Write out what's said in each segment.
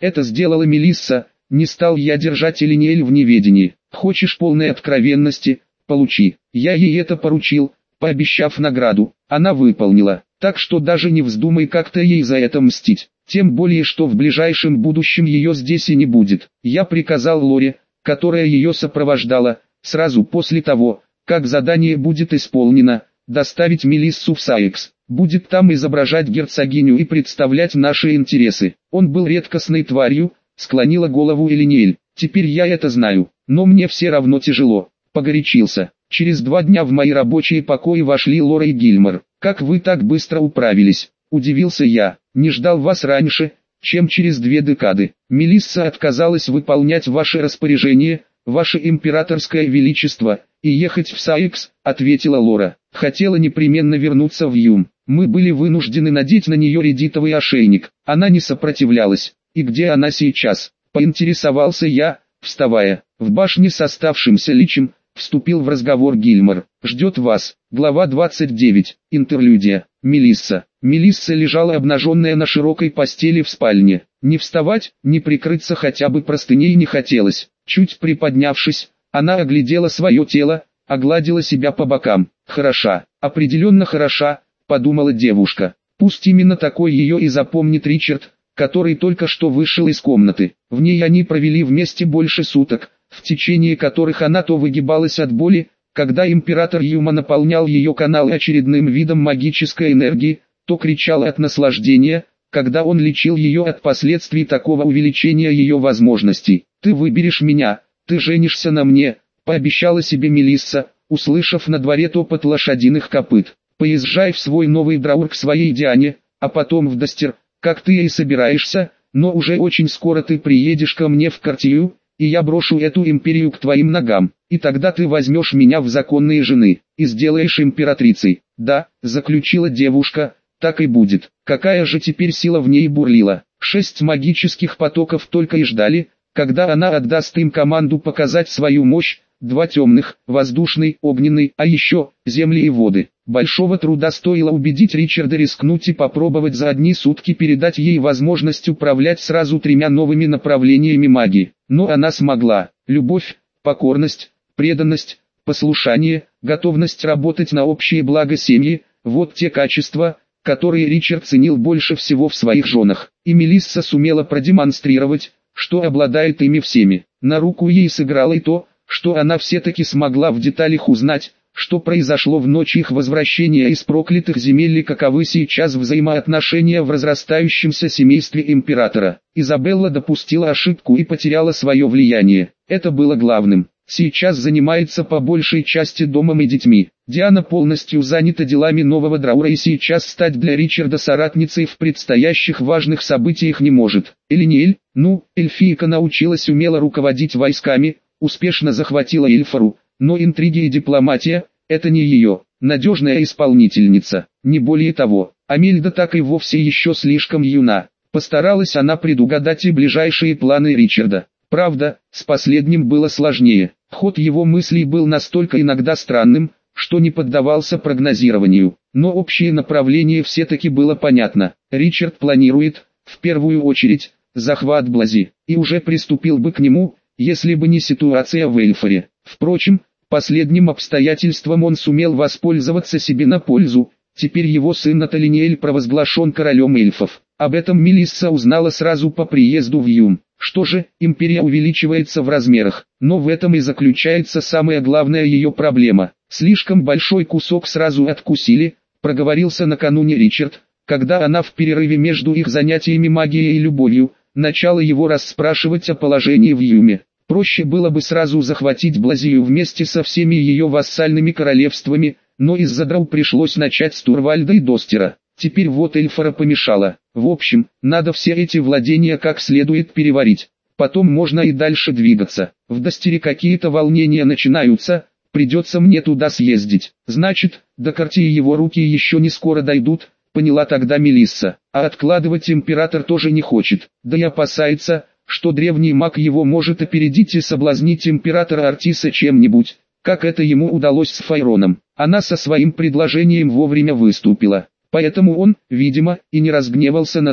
Это сделала Мелисса, не стал я держать Элиниэль в неведении. Хочешь полной откровенности? Получи. Я ей это поручил, пообещав награду. Она выполнила, так что даже не вздумай как-то ей за это мстить. Тем более, что в ближайшем будущем ее здесь и не будет. Я приказал Лоре, которая ее сопровождала, сразу после того, как задание будет исполнено, доставить Мелиссу в Саекс. Будет там изображать герцогиню и представлять наши интересы. Он был редкостной тварью, склонила голову Элиниэль. Теперь я это знаю, но мне все равно тяжело. Погорячился. Через 2 дня в мои рабочие покои вошли Лора и Гильмор. Как вы так быстро управились? Удивился я. Не ждал вас раньше, чем через 2 декады. Мелисса отказалась выполнять ваши распоряжения, ваше императорское величество, и ехать в Саекс, ответила Лора. Хотела непременно вернуться в Юм. Мы были вынуждены надеть на нее редитовый ошейник. Она не сопротивлялась. И где она сейчас? Поинтересовался я, вставая. В башне с оставшимся личем, вступил в разговор Гильмор. Ждет вас. Глава 29. Интерлюдия. Мелисса. Мелисса лежала обнаженная на широкой постели в спальне. Не вставать, не прикрыться хотя бы простыней не хотелось. Чуть приподнявшись, она оглядела свое тело, огладила себя по бокам. Хороша, определенно хороша, подумала девушка. Пусть именно такой ее и запомнит Ричард, который только что вышел из комнаты. В ней они провели вместе больше суток, в течение которых она то выгибалась от боли, когда император Юма наполнял ее каналы очередным видом магической энергии, то кричала от наслаждения, когда он лечил ее от последствий такого увеличения ее возможностей. «Ты выберешь меня, ты женишься на мне», — пообещала себе Мелисса, услышав на дворе топот лошадиных копыт. «Поезжай в свой новый драур к своей Диане, а потом в Достер, как ты и собираешься, но уже очень скоро ты приедешь ко мне в Картию, и я брошу эту империю к твоим ногам, и тогда ты возьмешь меня в законные жены, и сделаешь императрицей». «Да», — заключила девушка, — «так и будет». Какая же теперь сила в ней бурлила. 6 магических потоков только и ждали, когда она отдаст им команду показать свою мощь, 2 темных, воздушный, огненный, а еще, земли и воды. Большого труда стоило убедить Ричарда рискнуть и попробовать за одни сутки передать ей возможность управлять сразу 3 новыми направлениями магии. Но она смогла. Любовь, покорность, преданность, послушание, готовность работать на общее благо семьи – вот те качества, которые Ричард ценил больше всего в своих женах. И Мелисса сумела продемонстрировать, что обладает ими всеми. На руку ей сыграло и то, что она все-таки смогла в деталях узнать, что произошло в ночь их возвращения из проклятых земель и каковы сейчас взаимоотношения в разрастающемся семействе императора. Изабелла допустила ошибку и потеряла свое влияние. Это было главным. Сейчас занимается по большей части домом и детьми. Диана полностью занята делами нового драура и сейчас стать для Ричарда соратницей в предстоящих важных событиях не может. Элиниэль, эльфийка научилась умело руководить войсками, успешно захватила Эльфару, но интриги и дипломатия – это не ее. Надежная исполнительница, не более того. Амельда так и вовсе еще слишком юна. Постаралась она предугадать и ближайшие планы Ричарда. Правда, с последним было сложнее. Ход его мыслей был настолько иногда странным, что не поддавался прогнозированию. Но общее направление все-таки было понятно. Ричард планирует, в первую очередь, захват Блази, и уже приступил бы к нему, если бы не ситуация в Эльфаре. Впрочем, последним обстоятельством он сумел воспользоваться себе на пользу. Теперь его сын Наталиниэль провозглашен королем эльфов. Об этом Мелисса узнала сразу по приезду в Юм. Что же, империя увеличивается в размерах, но в этом и заключается самая главная ее проблема. Слишком большой кусок сразу откусили, проговорился накануне Ричард, когда она в перерыве между их занятиями магией и любовью, начала его расспрашивать о положении в Юме. Проще было бы сразу захватить Блазию вместе со всеми ее вассальными королевствами, но из-за драу пришлось начать с Турвальда и Достера. Теперь вот Эльфара помешала. В общем, надо все эти владения как следует переварить. Потом можно и дальше двигаться. В Достере какие-то волнения начинаются, придется мне туда съездить. Значит, до Картии его руки еще не скоро дойдут, поняла тогда Мелисса. А откладывать император тоже не хочет. Да и опасается, что древний маг его может опередить и соблазнить императора Артиса чем-нибудь, как это ему удалось с Файроном. Она со своим предложением вовремя выступила. Поэтому он, видимо, и не разгневался на то,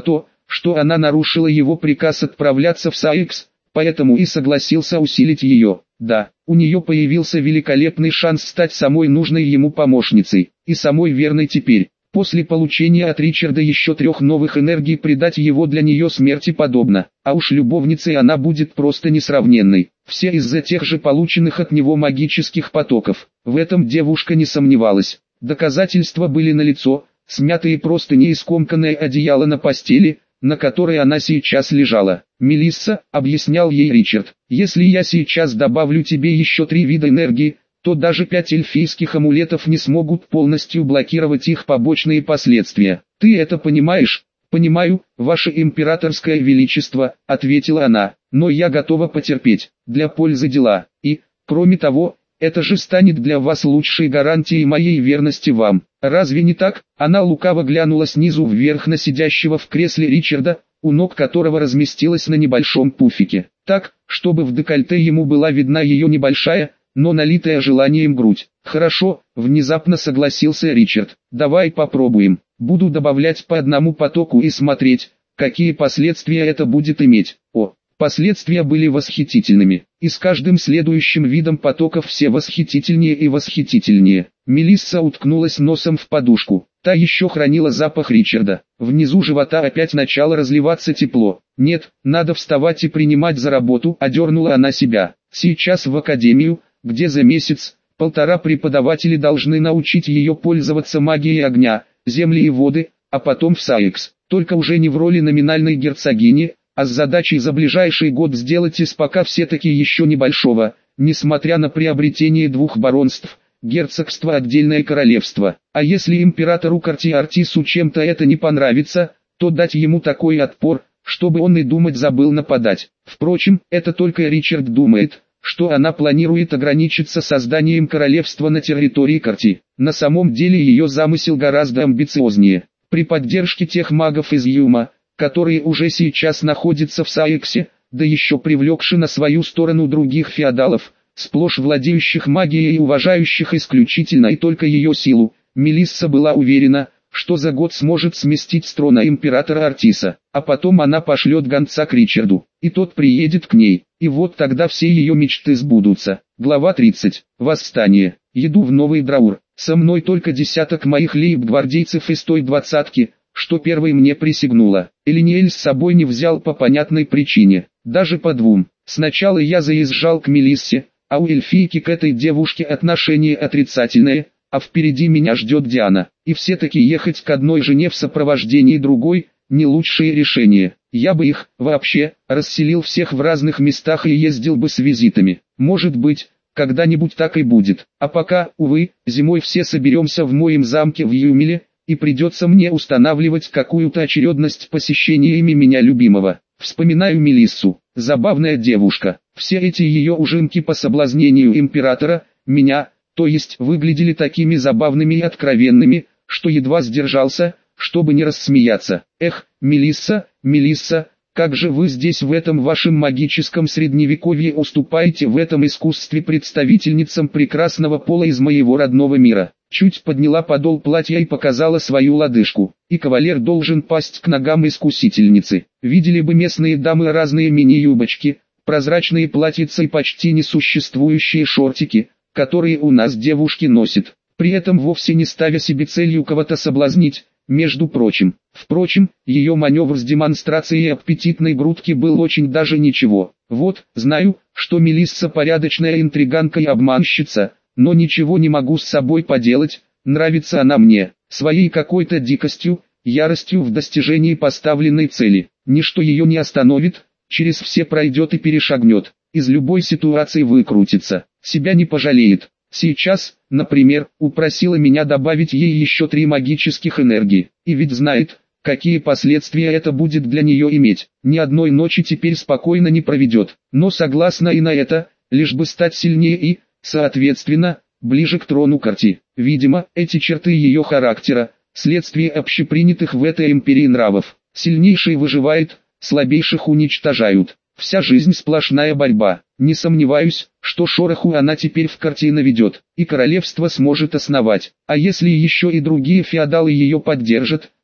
что она нарушила его приказ отправляться в Саикс, поэтому и согласился усилить ее. Да, у нее появился великолепный шанс стать самой нужной ему помощницей, и самой верной теперь. После получения от Ричарда еще 3 новых энергий предать его для нее смерти подобно, а уж любовницей она будет просто несравненной. Все из-за тех же полученных от него магических потоков. В этом девушка не сомневалась. Доказательства были налицо: смятые простыни и скомканное одеяло на постели, на которой она сейчас лежала. «Мелисса», — объяснял ей Ричард, — «если я сейчас добавлю тебе еще 3 вида энергии, то даже 5 эльфийских амулетов не смогут полностью блокировать их побочные последствия. Ты это понимаешь?» «Понимаю, ваше императорское величество», — ответила она, — «но я готова потерпеть, для пользы дела, и, кроме того, это же станет для вас лучшей гарантией моей верности вам. Разве не так?» Она лукаво глянула снизу вверх на сидящего в кресле Ричарда, у ног которого разместилась на небольшом пуфике, так, чтобы в декольте ему была видна ее небольшая, но налитая желанием грудь. «Хорошо», — внезапно согласился Ричард, — «давай попробуем. Буду добавлять по одному потоку и смотреть, какие последствия это будет иметь». Последствия были восхитительными, и с каждым следующим видом потоков все восхитительнее и восхитительнее. Мелисса уткнулась носом в подушку, та еще хранила запах Ричарда. Внизу живота опять начало разливаться тепло. «Нет, надо вставать и принимать за работу», — одернула она себя. «Сейчас в академию, где за месяц-полтора преподаватели должны научить ее пользоваться магией огня, земли и воды, а потом в Саикс, только уже не в роли номинальной герцогини, а с задачей за ближайший год сделать из пока все-таки еще небольшого, несмотря на приобретение 2 баронств, герцогство отдельное королевство. А если императору Картиартису чем-то это не понравится, то дать ему такой отпор, чтобы он и думать забыл нападать. Впрочем, это только Ричард думает, что она планирует ограничиться созданием королевства на территории Карти. На самом деле ее замысел гораздо амбициознее. При поддержке тех магов из Юма, которые уже сейчас находятся в Саиксе, да еще привлекши на свою сторону других феодалов, сплошь владеющих магией и уважающих исключительно и только ее силу, Мелисса была уверена, что за год сможет сместить с трона императора Артиса, а потом она пошлет гонца к Ричарду, и тот приедет к ней, и вот тогда все ее мечты сбудутся. Глава 30. Восстание. Еду в Новый Драур. Со мной только десяток моих лейб-гвардейцев из той 20-ки, что первой мне присягнула. Элиниэль с собой не взял по понятной причине, даже по 2. Сначала я заезжал к Мелиссе, а у эльфийки к этой девушке отношение отрицательное, а впереди меня ждет Диана. И все-таки ехать к одной жене в сопровождении другой – не лучшее решение. Я бы их, вообще, расселил всех в разных местах и ездил бы с визитами. Может быть, когда-нибудь так и будет. А пока, увы, зимой все соберемся в моем замке в Юмеле, и придется мне устанавливать какую-то очередность посещениями меня любимого. Вспоминаю Мелиссу, забавная девушка. Все эти ее ужимки по соблазнению императора, меня, то есть выглядели такими забавными и откровенными, что едва сдержался, чтобы не рассмеяться. Эх, Мелисса, Мелисса, как же вы здесь в этом вашем магическом средневековье уступаете в этом искусстве представительницам прекрасного пола из моего родного мира. Чуть подняла подол платья и показала свою лодыжку, и кавалер должен пасть к ногам искусительницы. Видели бы местные дамы разные мини-юбочки, прозрачные платьица и почти несуществующие шортики, которые у нас девушки носят, при этом вовсе не ставя себе целью кого-то соблазнить, между прочим. Впрочем, ее маневр с демонстрацией аппетитной грудки был очень даже ничего. Вот, знаю, что Мелисса порядочная интриганка и обманщица, но ничего не могу с собой поделать, нравится она мне, своей какой-то дикостью, яростью в достижении поставленной цели. Ничто ее не остановит, через все пройдет и перешагнет, из любой ситуации выкрутится, себя не пожалеет. Сейчас, например, упросила меня добавить ей еще 3 магических энергии, и ведь знает, какие последствия это будет для нее иметь. Ни одной ночи теперь спокойно не проведет, но согласна и на это, лишь бы стать сильнее и, соответственно, ближе к трону Карти. Видимо, эти черты ее характера, следствие общепринятых в этой империи нравов. Сильнейший выживает, слабейших уничтожают. Вся жизнь сплошная борьба. Не сомневаюсь, что шороху она теперь в Карти наведет, и королевство сможет основать. А если еще и другие феодалы ее поддержат,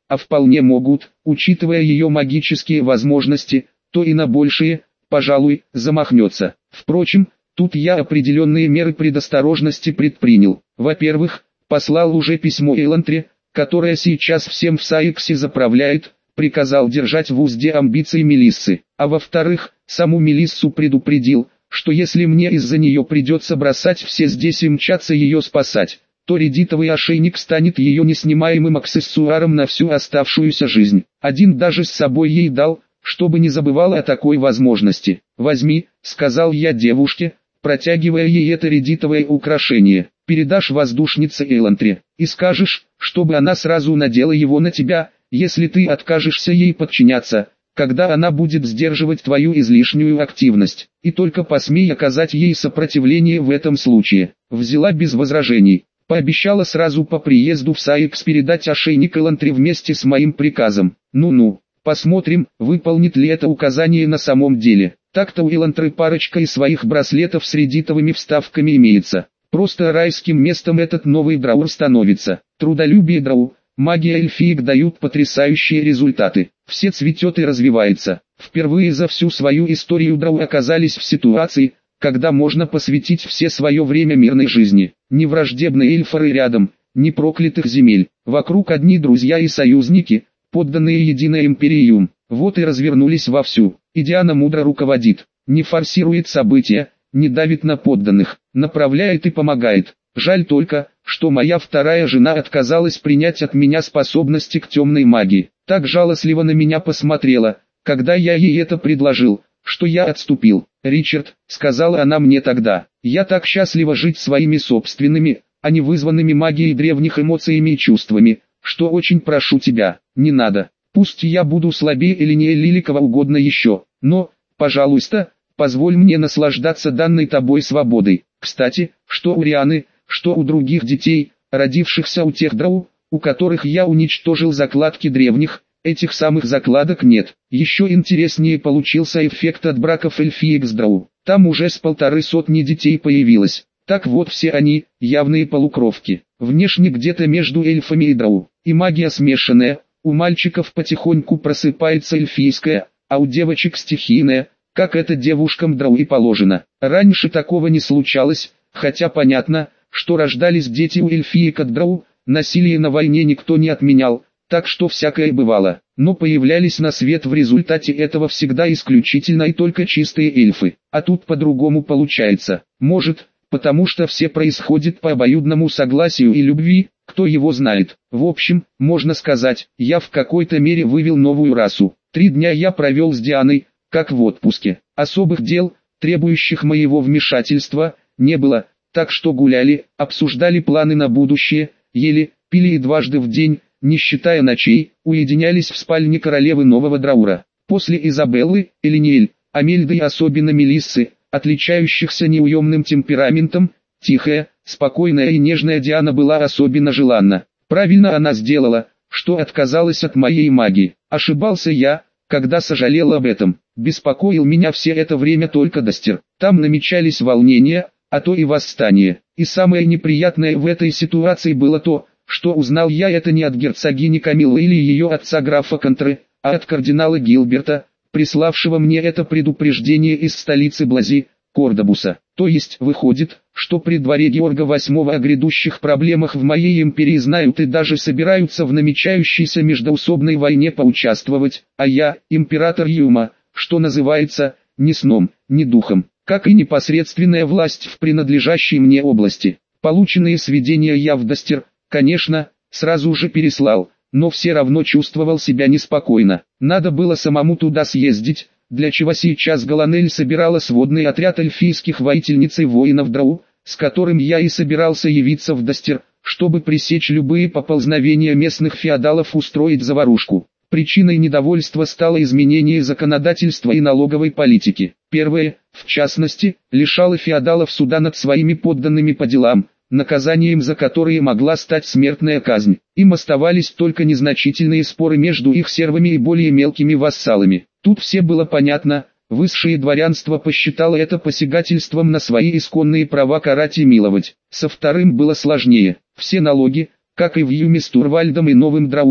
а вполне могут, учитывая ее магические возможности, то и на большие, пожалуй, замахнется. Впрочем, тут я определенные меры предосторожности предпринял. Во-первых, послал уже письмо Элантре, которая сейчас всем в Сайксе заправляет, приказал держать в узде амбиции Мелиссы. А во-вторых, саму Мелиссу предупредил, что если мне из-за нее придется бросать все здесь и мчаться ее спасать, то редитовый ошейник станет ее неснимаемым аксессуаром на всю оставшуюся жизнь. Один даже с собой ей дал, чтобы не забывала о такой возможности. «Возьми», — сказал я девушке, протягивая ей это редитовое украшение. «Передашь воздушнице Элантре, и скажешь, чтобы она сразу надела его на тебя, если ты откажешься ей подчиняться, когда она будет сдерживать твою излишнюю активность, и только посмей оказать ей сопротивление в этом случае». Взяла без возражений. Пообещала сразу по приезду в Сайкс передать ошейник Элантре вместе с моим приказом. Ну-ну, посмотрим, выполнит ли это указание на самом деле. Так-то у Элантры парочка из своих браслетов с редитовыми вставками имеется. Просто райским местом этот новый драур становится. Трудолюбие драу, магия эльфиек дают потрясающие результаты. Все цветет и развивается. Впервые за всю свою историю драу оказались в ситуации, когда можно посвятить все свое время мирной жизни. Ни враждебные эльфоры рядом, ни проклятых земель. Вокруг одни друзья и союзники, подданные единой империум. Вот и развернулись вовсю. И Диана мудро руководит, не форсирует события, не давит на подданных, направляет и помогает. Жаль только, что моя вторая жена отказалась принять от меня способности к темной магии. Так жалостливо на меня посмотрела, когда я ей это предложил, что я отступил. «Ричард», — сказала она мне тогда, — «я так счастлива жить своими собственными, а не вызванными магией древних эмоциями и чувствами, что очень прошу тебя, не надо. Пусть я буду слабее или не или кого угодно еще, но, пожалуйста, позволь мне наслаждаться данной тобой свободой. Кстати, что у Рианы, что у других детей, родившихся у тех драу, у которых я уничтожил закладки древних, этих самых закладок нет. Еще интереснее получился эффект от браков эльфиек с драу. Там уже с 150 детей появилось. Так вот все они, явные полукровки. Внешне где-то между эльфами и драу. И магия смешанная. У мальчиков потихоньку просыпается эльфийская, а у девочек стихийная, как это девушкам драу и положено. Раньше такого не случалось, хотя понятно, что рождались дети у эльфиек от драу, насилие на войне никто не отменял, так что всякое бывало. Но появлялись на свет в результате этого всегда исключительно и только чистые эльфы. А тут по-другому получается. Может, потому что все происходит по обоюдному согласию и любви, кто его знает. В общем, можно сказать, я в какой-то мере вывел новую расу. 3 дня я провел с Дианой, как в отпуске. Особых дел, требующих моего вмешательства, не было, так что гуляли, обсуждали планы на будущее, ели, пили и дважды в день, не считая ночей, уединялись в спальне королевы Нового Драура. После Изабеллы, Элиниэль, Амельды и особенно Мелиссы, отличающихся неуемным темпераментом, тихая, спокойная и нежная Диана была особенно желанна. Правильно она сделала, что отказалась от моей магии. Ошибался я, когда сожалел об этом. Беспокоил меня все это время только Дастер. Там намечались волнения, а то и восстание. И самое неприятное в этой ситуации было то, что узнал я это не от герцогини Камиллы или ее отца графа Контры, а от кардинала Гилберта, приславшего мне это предупреждение из столицы Блази, Кордобуса. То есть выходит, что при дворе Георга VIII о грядущих проблемах в моей империи знают и даже собираются в намечающейся междоусобной войне поучаствовать, а я, император Юма, что называется, ни сном, ни духом, как и непосредственная власть в принадлежащей мне области. Полученные сведения я в Дастер, конечно, сразу же переслал, но все равно чувствовал себя неспокойно. Надо было самому туда съездить, для чего сейчас Галанель собирала сводный отряд эльфийских воительниц и воинов Драу, с которым я и собирался явиться в Дастер, чтобы пресечь любые поползновения местных феодалов устроить заварушку. Причиной недовольства стало изменение законодательства и налоговой политики. Первое, в частности, лишало феодалов суда над своими подданными по делам, наказанием за которые могла стать смертная казнь. Им оставались только незначительные споры между их сервами и более мелкими вассалами. Тут все было понятно, высшее дворянство посчитало это посягательством на свои исконные права карать и миловать. Со вторым было сложнее. Все налоги, как и в Юме с Турвальдом и Новым Драуром,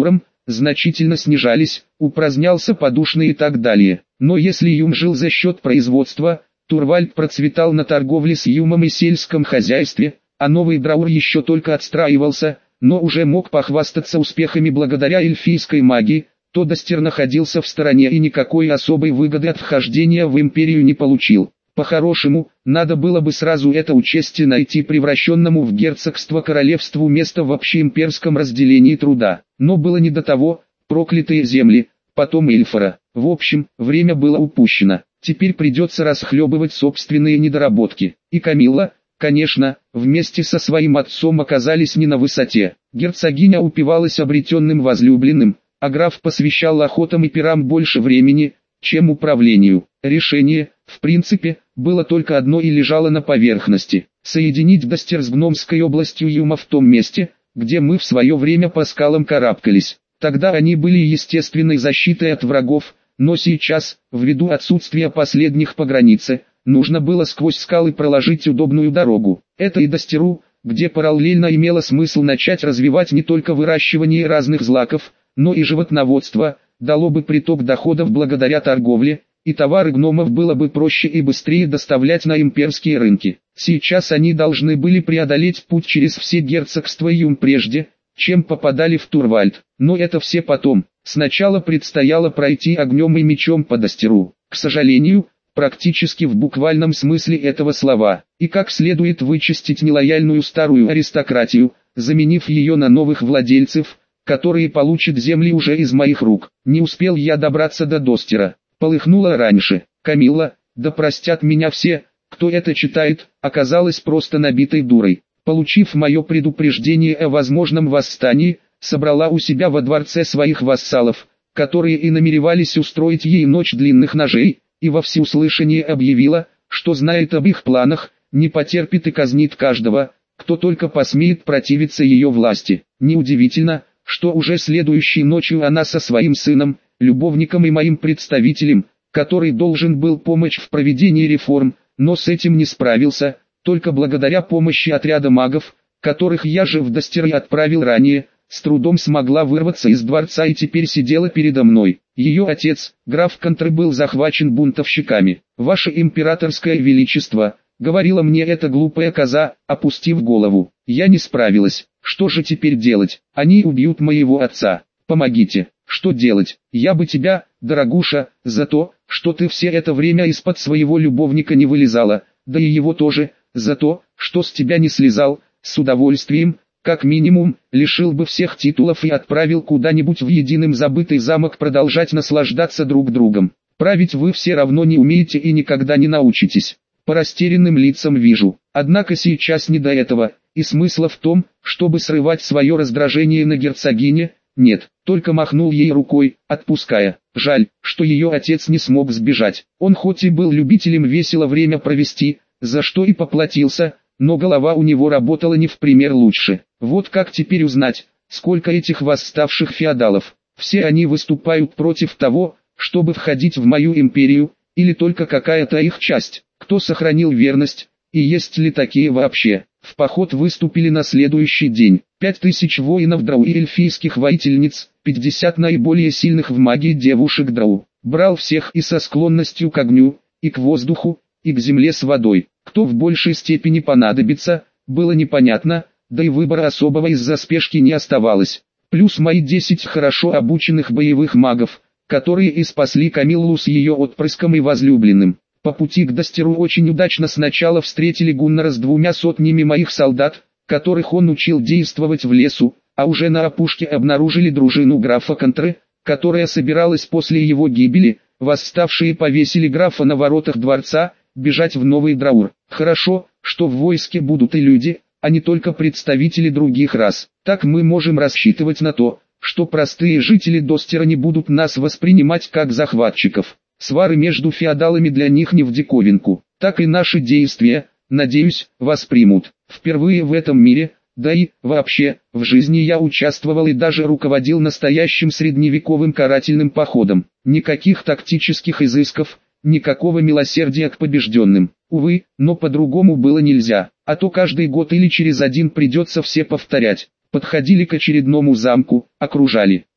значительно снижались, упразднялся подушный и так далее. Но если Юм жил за счет производства, Турвальд процветал на торговле с Юмом и сельском хозяйстве, а новый Драур еще только отстраивался, но уже мог похвастаться успехами благодаря эльфийской магии, то Достер находился в стороне и никакой особой выгоды от вхождения в империю не получил. По-хорошему, надо было бы сразу это учесть и найти превращенному в герцогство королевству место в общеимперском разделении труда. Но было не до того, проклятые земли, потом Эльфора. В общем, время было упущено. Теперь придется расхлебывать собственные недоработки. И Камилла, конечно, вместе со своим отцом оказались не на высоте. Герцогиня упивалась обретенным возлюбленным, а граф посвящал охотам и пирам больше времени, чем управлению. Решение, в принципе, было только одно и лежало на поверхности. Соединить Достер с Гномской областью Юма в том месте, где мы в свое время по скалам карабкались. Тогда они были естественной защитой от врагов, но сейчас, ввиду отсутствия последних по границе, нужно было сквозь скалы проложить удобную дорогу. Это и Достеру, где параллельно имело смысл начать развивать не только выращивание разных злаков, но и животноводство, дало бы приток доходов благодаря торговле, и товары гномов было бы проще и быстрее доставлять на имперские рынки. Сейчас они должны были преодолеть путь через все герцогства Юм прежде, чем попадали в Турвальд. Но это все потом. Сначала предстояло пройти огнем и мечом по Достеру. К сожалению, практически в буквальном смысле этого слова. И как следует вычистить нелояльную старую аристократию, заменив ее на новых владельцев, которые получат земли уже из моих рук. Не успел я добраться до Достера. Полыхнуло раньше. Камилла, да простят меня все, кто это читает, оказалась просто набитой дурой. Получив мое предупреждение о возможном восстании, собрала у себя во дворце своих вассалов, которые и намеревались устроить ей ночь длинных ножей, и во всеуслышание объявила, что знает об их планах, не потерпит и казнит каждого, кто только посмеет противиться ее власти. Неудивительно, что уже следующей ночью она со своим сыном, любовником и моим представителем, который должен был помочь в проведении реформ, но с этим не справился, только благодаря помощи отряда магов, которых я же в Достер отправил ранее, с трудом смогла вырваться из дворца и теперь сидела передо мной. Ее отец, граф Контр, был захвачен бунтовщиками. «Ваше императорское величество», — говорила мне эта глупая коза, опустив голову. Я не справилась. Что же теперь делать? Они убьют моего отца. Помогите. Что делать? Я бы тебя, дорогуша, за то, что ты все это время из-под своего любовника не вылезала, да и его тоже, за то, что с тебя не слезал, с удовольствием, как минимум, лишил бы всех титулов и отправил куда-нибудь в единым забытый замок продолжать наслаждаться друг другом. Править вы все равно не умеете и никогда не научитесь. По растерянным лицам вижу. Однако сейчас не до этого, и смысла в том, чтобы срывать свое раздражение на герцогине, нет, только махнул ей рукой, отпуская. Жаль, что ее отец не смог сбежать. Он хоть и был любителем весело время провести, за что и поплатился, но голова у него работала не в пример лучше. Вот как теперь узнать, сколько этих восставших феодалов. Все они выступают против того, чтобы входить в мою империю, или только какая-то их часть. Кто сохранил верность, и есть ли такие вообще? В поход выступили на следующий день. 5000 воинов Драу и эльфийских воительниц, 50 наиболее сильных в магии девушек Драу. Брал всех и со склонностью к огню, и к воздуху, и к земле с водой. Кто в большей степени понадобится, было непонятно, да и выбора особого из-за спешки не оставалось. Плюс мои 10 хорошо обученных боевых магов, которые и спасли Камиллу с ее отпрыском и возлюбленным. По пути к Достеру очень удачно сначала встретили Гуннара с 200 моих солдат, которых он учил действовать в лесу, а уже на опушке обнаружили дружину графа Контры, которая собиралась после его гибели. Восставшие повесили графа на воротах дворца, бежать в Новый Драур. Хорошо, что в войске будут и люди, а не только представители других рас. Так мы можем рассчитывать на то, что простые жители Достера не будут нас воспринимать как захватчиков. Свары между феодалами для них не в диковинку. Так и наши действия, надеюсь, воспримут. Впервые в этом мире, да и, вообще, в жизни я участвовал и даже руководил настоящим средневековым карательным походом. Никаких тактических изысков, никакого милосердия к побежденным. Увы, но по-другому было нельзя, а то каждый год или через один придется все повторять. Подходили к очередному замку, окружали.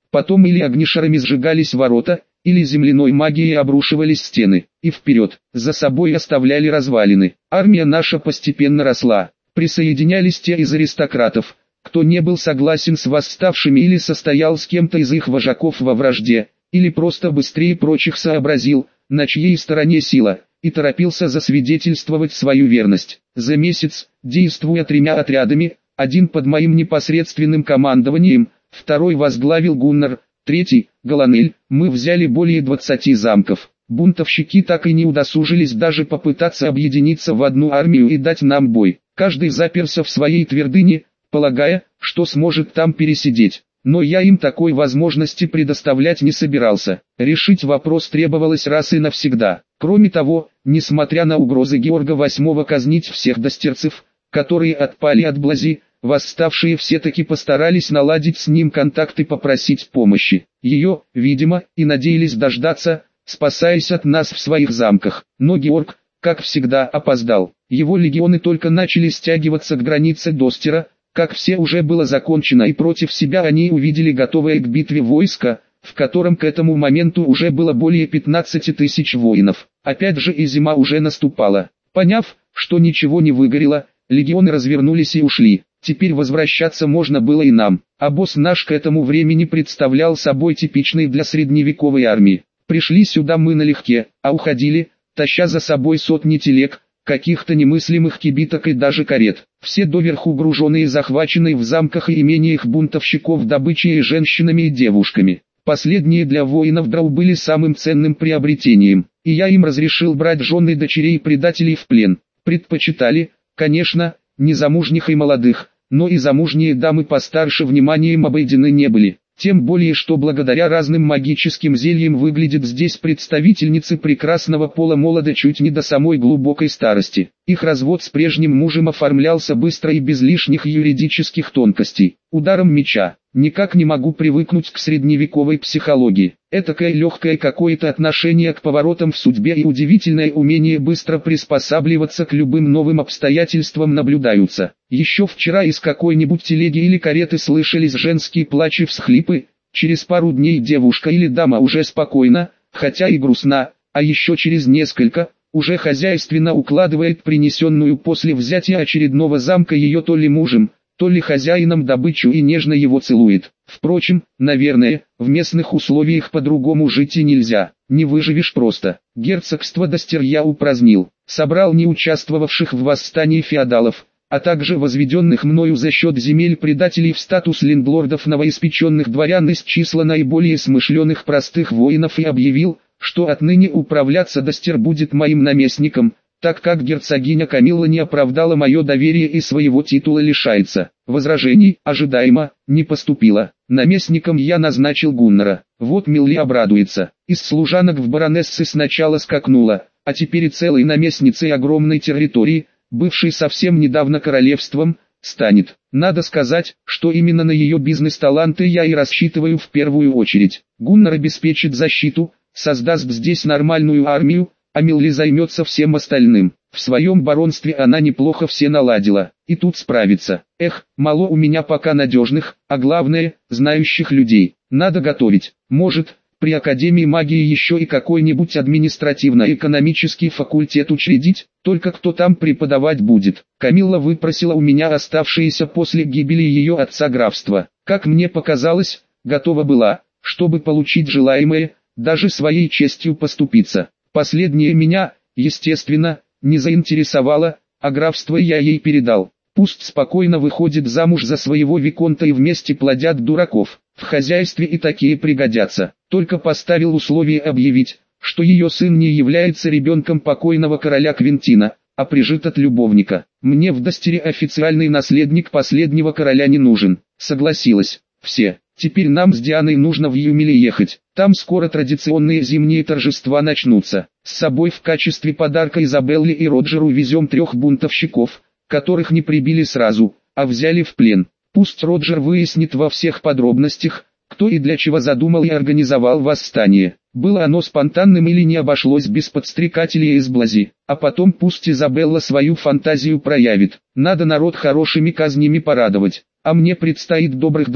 Потом или огнешарами сжигались ворота, или земляной магией обрушивались стены, и вперед, за собой оставляли развалины. Армия наша постепенно росла, присоединялись те из аристократов, кто не был согласен с восставшими или состоял с кем-то из их вожаков во вражде, или просто быстрее прочих сообразил, на чьей стороне сила, и торопился засвидетельствовать свою верность. За месяц, действуя 3 отрядами, один под моим непосредственным командованием, второй возглавил Гуннар, третий – Галанель, мы взяли более 20 замков. Бунтовщики так и не удосужились даже попытаться объединиться в одну армию и дать нам бой. Каждый заперся в своей твердыне, полагая, что сможет там пересидеть. Но я им такой возможности предоставлять не собирался. Решить вопрос требовалось раз и навсегда. Кроме того, несмотря на угрозы Георга VIII казнить всех достерцев, которые отпали от Блази, восставшие все-таки постарались наладить с ним контакт и попросить помощи. Ее, видимо, и надеялись дождаться, спасаясь от нас в своих замках. Но Георг, как всегда, опоздал. Его легионы только начали стягиваться к границе Достера, как все уже было закончено, и против себя они увидели готовое к битве войско, в котором к этому моменту уже было более 15 тысяч воинов. Опять же и зима уже наступала. Поняв, что ничего не выгорело, легионы развернулись и ушли. Теперь возвращаться можно было и нам. А босс наш к этому времени представлял собой типичный для средневековой армии. Пришли сюда мы налегке, а уходили, таща за собой сотни телег, каких-то немыслимых кибиток и даже карет. Все доверху груженные, захваченные в замках и имениях бунтовщиков добычей и женщинами и девушками. Последние для воинов драу были самым ценным приобретением, и я им разрешил брать жены дочерей предателей в плен. Предпочитали, конечно, незамужних и молодых, но и замужние дамы постарше вниманием обойдены не были. Тем более, что благодаря разным магическим зельям выглядят здесь представительницы прекрасного пола молодо чуть не до самой глубокой старости. Их развод с прежним мужем оформлялся быстро и без лишних юридических тонкостей. Ударом меча. Никак не могу привыкнуть к средневековой психологии. Этакое легкое какое-то отношение к поворотам в судьбе и удивительное умение быстро приспосабливаться к любым новым обстоятельствам наблюдаются. Еще вчера из какой-нибудь телеги или кареты слышались женские плачи и всхлипы, через пару дней девушка или дама уже спокойна, хотя и грустна, а еще через несколько, уже хозяйственно укладывает принесенную после взятия очередного замка ее то ли мужем, то ли хозяином добычу и нежно его целует. Впрочем, наверное, в местных условиях по-другому жить и нельзя, не выживешь просто. Герцогство Достер я упразднил, собрал не участвовавших в восстании феодалов, а также возведенных мною за счет земель предателей в статус лендлордов новоиспеченных дворян из числа наиболее смышленых простых воинов и объявил, что отныне управляться Достер будет моим наместником, так как герцогиня Камилла не оправдала мое доверие и своего титула лишается. Возражений, ожидаемо, не поступило. Наместником я назначил Гуннара. Вот Милли обрадуется. Из служанок в баронессы сначала скакнула, а теперь и целой наместницей огромной территории, бывшей совсем недавно королевством, станет. Надо сказать, что именно на ее бизнес-таланты я и рассчитываю в первую очередь. Гуннар обеспечит защиту, создаст здесь нормальную армию, а Милли займется всем остальным. В своем баронстве она неплохо все наладила, и тут справится. Эх, мало у меня пока надежных, а главное, знающих людей. Надо готовить. Может, при Академии магии еще и какой-нибудь административно-экономический факультет учредить, только кто там преподавать будет. Камилла выпросила у меня оставшиеся после гибели ее отца графство. Как мне показалось, готова была, чтобы получить желаемое, даже своей честью поступиться. Последнее меня, естественно, не заинтересовало, а графство я ей передал. Пусть спокойно выходит замуж за своего виконта и вместе плодят дураков. В хозяйстве и такие пригодятся. Только поставил условие объявить, что ее сын не является ребенком покойного короля Квинтина, а прижит от любовника. Мне в Достере официальный наследник последнего короля не нужен. Согласилась. Все. Теперь нам с Дианой нужно в Юмеле ехать. Там скоро традиционные зимние торжества начнутся. С собой в качестве подарка Изабелле и Роджеру везем 3 бунтовщиков, которых не прибили сразу, а взяли в плен. Пусть Роджер выяснит во всех подробностях, кто и для чего задумал и организовал восстание. Было оно спонтанным или не обошлось без подстрекателей из Блази. А потом пусть Изабелла свою фантазию проявит. Надо народ хорошими казнями порадовать. А мне предстоит добрых 2,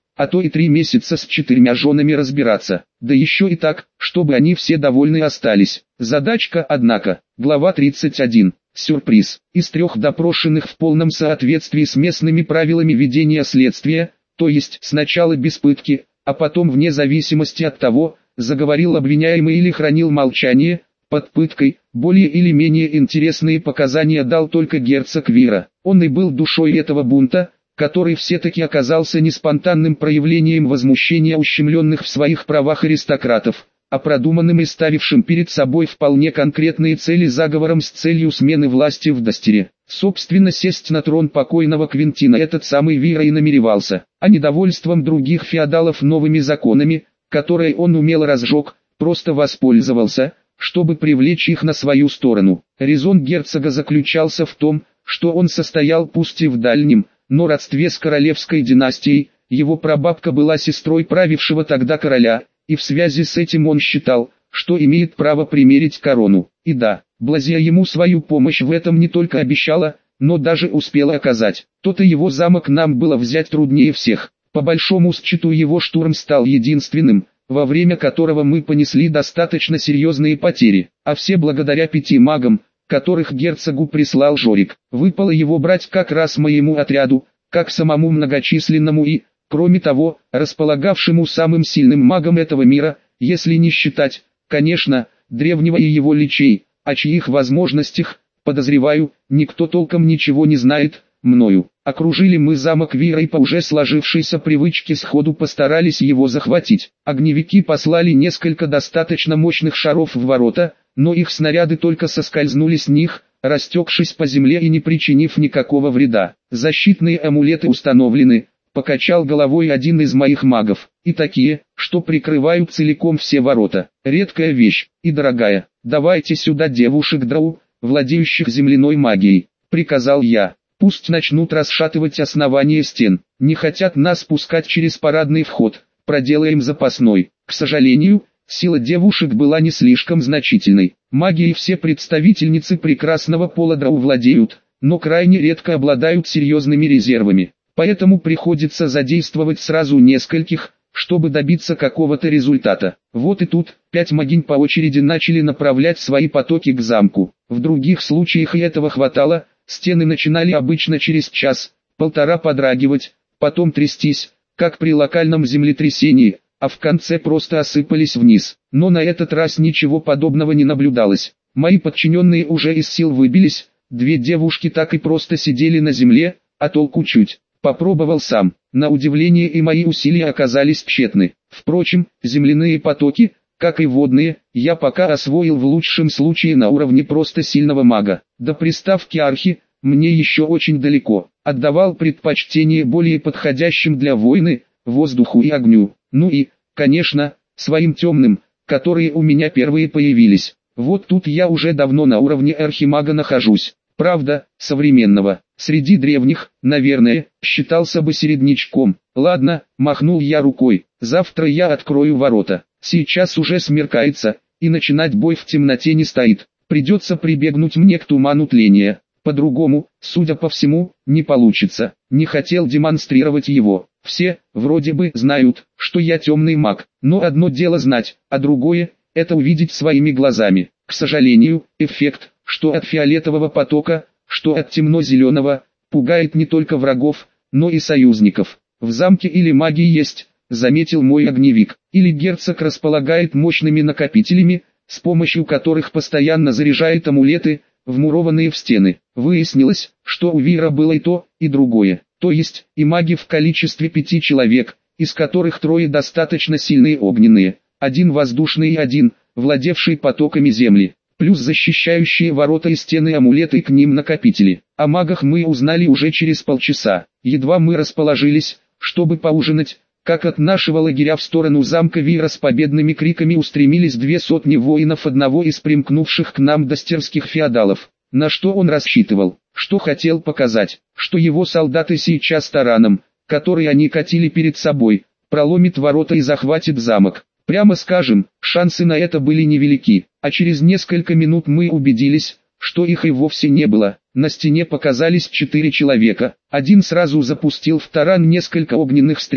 а то и 3 месяца с 4 женами разбираться, да еще и так, чтобы они все довольны остались. Задачка, однако. Глава 31. Сюрприз. Из 3 допрошенных в полном соответствии с местными правилами ведения следствия, то есть сначала без пытки, а потом вне зависимости от того, заговорил обвиняемый или хранил молчание, под пыткой, более или менее интересные показания дал только герцог Вира. Он и был душой этого бунта, который все-таки оказался не спонтанным проявлением возмущения ущемленных в своих правах аристократов, а продуманным и ставившим перед собой вполне конкретные цели заговором с целью смены власти в Достере. Собственно, сесть на трон покойного Квинтина этот самый Вира и намеревался, а недовольством других феодалов новыми законами, которые он умело разжег, просто воспользовался, чтобы привлечь их на свою сторону. Резон герцога заключался в том, что он состоял пусть и в дальнем, но родстве с королевской династией, его прабабка была сестрой правившего тогда короля, и в связи с этим он считал, что имеет право примерить корону. И да, Блазия ему свою помощь в этом не только обещала, но даже успела оказать. То-то его замок нам было взять труднее всех. По большому счету его штурм стал единственным, во время которого мы понесли достаточно серьезные потери, а все благодаря 5 магам, которых герцогу прислал Жорик. Выпало его брать как раз моему отряду, как самому многочисленному и, кроме того, располагавшему самым сильным магом этого мира, если не считать, конечно, древнего и его личей, о чьих возможностях, подозреваю, никто толком ничего не знает, мною. Окружили мы замок Вира и по уже сложившейся привычке сходу постарались его захватить. Огневики послали несколько достаточно мощных шаров в ворота, но их снаряды только соскользнули с них, растекшись по земле и не причинив никакого вреда. Защитные амулеты установлены, покачал головой один из моих магов, и такие, что прикрывают целиком все ворота. Редкая вещь, и дорогая. Давайте сюда девушек Драу, владеющих земляной магией, приказал я. Пусть начнут расшатывать основание стен. Не хотят нас пускать через парадный вход, проделаем запасной. К сожалению, сила девушек была не слишком значительной. Магией все представительницы прекрасного пола Драу владеют, но крайне редко обладают серьезными резервами. Поэтому приходится задействовать сразу нескольких, чтобы добиться какого-то результата. Вот и тут 5 магинь по очереди начали направлять свои потоки к замку. В других случаях и этого хватало. Стены начинали обычно через час-полтора подрагивать, потом трястись, как при локальном землетрясении, а в конце просто осыпались вниз. Но на этот раз ничего подобного не наблюдалось. Мои подчиненные уже из сил выбились, 2 девушки так и просто сидели на земле, а толку чуть. Попробовал сам. На удивление и мои усилия оказались тщетны. Впрочем, земляные потоки, как и водные, я пока освоил в лучшем случае на уровне просто сильного мага. До приставки архи, мне еще очень далеко. Отдавал предпочтение более подходящим для войны, воздуху и огню. Ну и, конечно, своим темным, которые у меня первые появились. Вот тут я уже давно на уровне архимага нахожусь. Правда, современного. Среди древних, наверное, считался бы середнячком. Ладно, махнул я рукой. Завтра я открою ворота. Сейчас уже смеркается, и начинать бой в темноте не стоит. Придется прибегнуть мне к туману тления. По-другому, судя по всему, не получится. Не хотел демонстрировать его. Все, вроде бы, знают, что я темный маг. Но одно дело знать, а другое – это увидеть своими глазами. К сожалению, эффект, что от фиолетового потока, что от темно-зеленого, пугает не только врагов, но и союзников. В замке или маги есть, заметил мой огневик, или герцог располагает мощными накопителями, с помощью которых постоянно заряжает амулеты, вмурованные в стены. Выяснилось, что у Вира было и то, и другое, то есть и маги в количестве 5 человек, из которых 3 достаточно сильные огненные, 1 воздушный и 1, владевший потоками земли, плюс защищающие ворота и стены амулеты и к ним накопители. О магах мы узнали уже через полчаса. Едва мы расположились, чтобы поужинать, как от нашего лагеря в сторону замка Вира с победными криками устремились 200 воинов одного из примкнувших к нам достерских феодалов. На что он рассчитывал? Что хотел показать? Что его солдаты сейчас тараном, который они катили перед собой, проломит ворота и захватит замок. Прямо скажем, шансы на это были невелики, а через несколько минут мы убедились, что их и вовсе не было. На стене показались 4 человека. Один сразу запустил в таран несколько огненных стрел,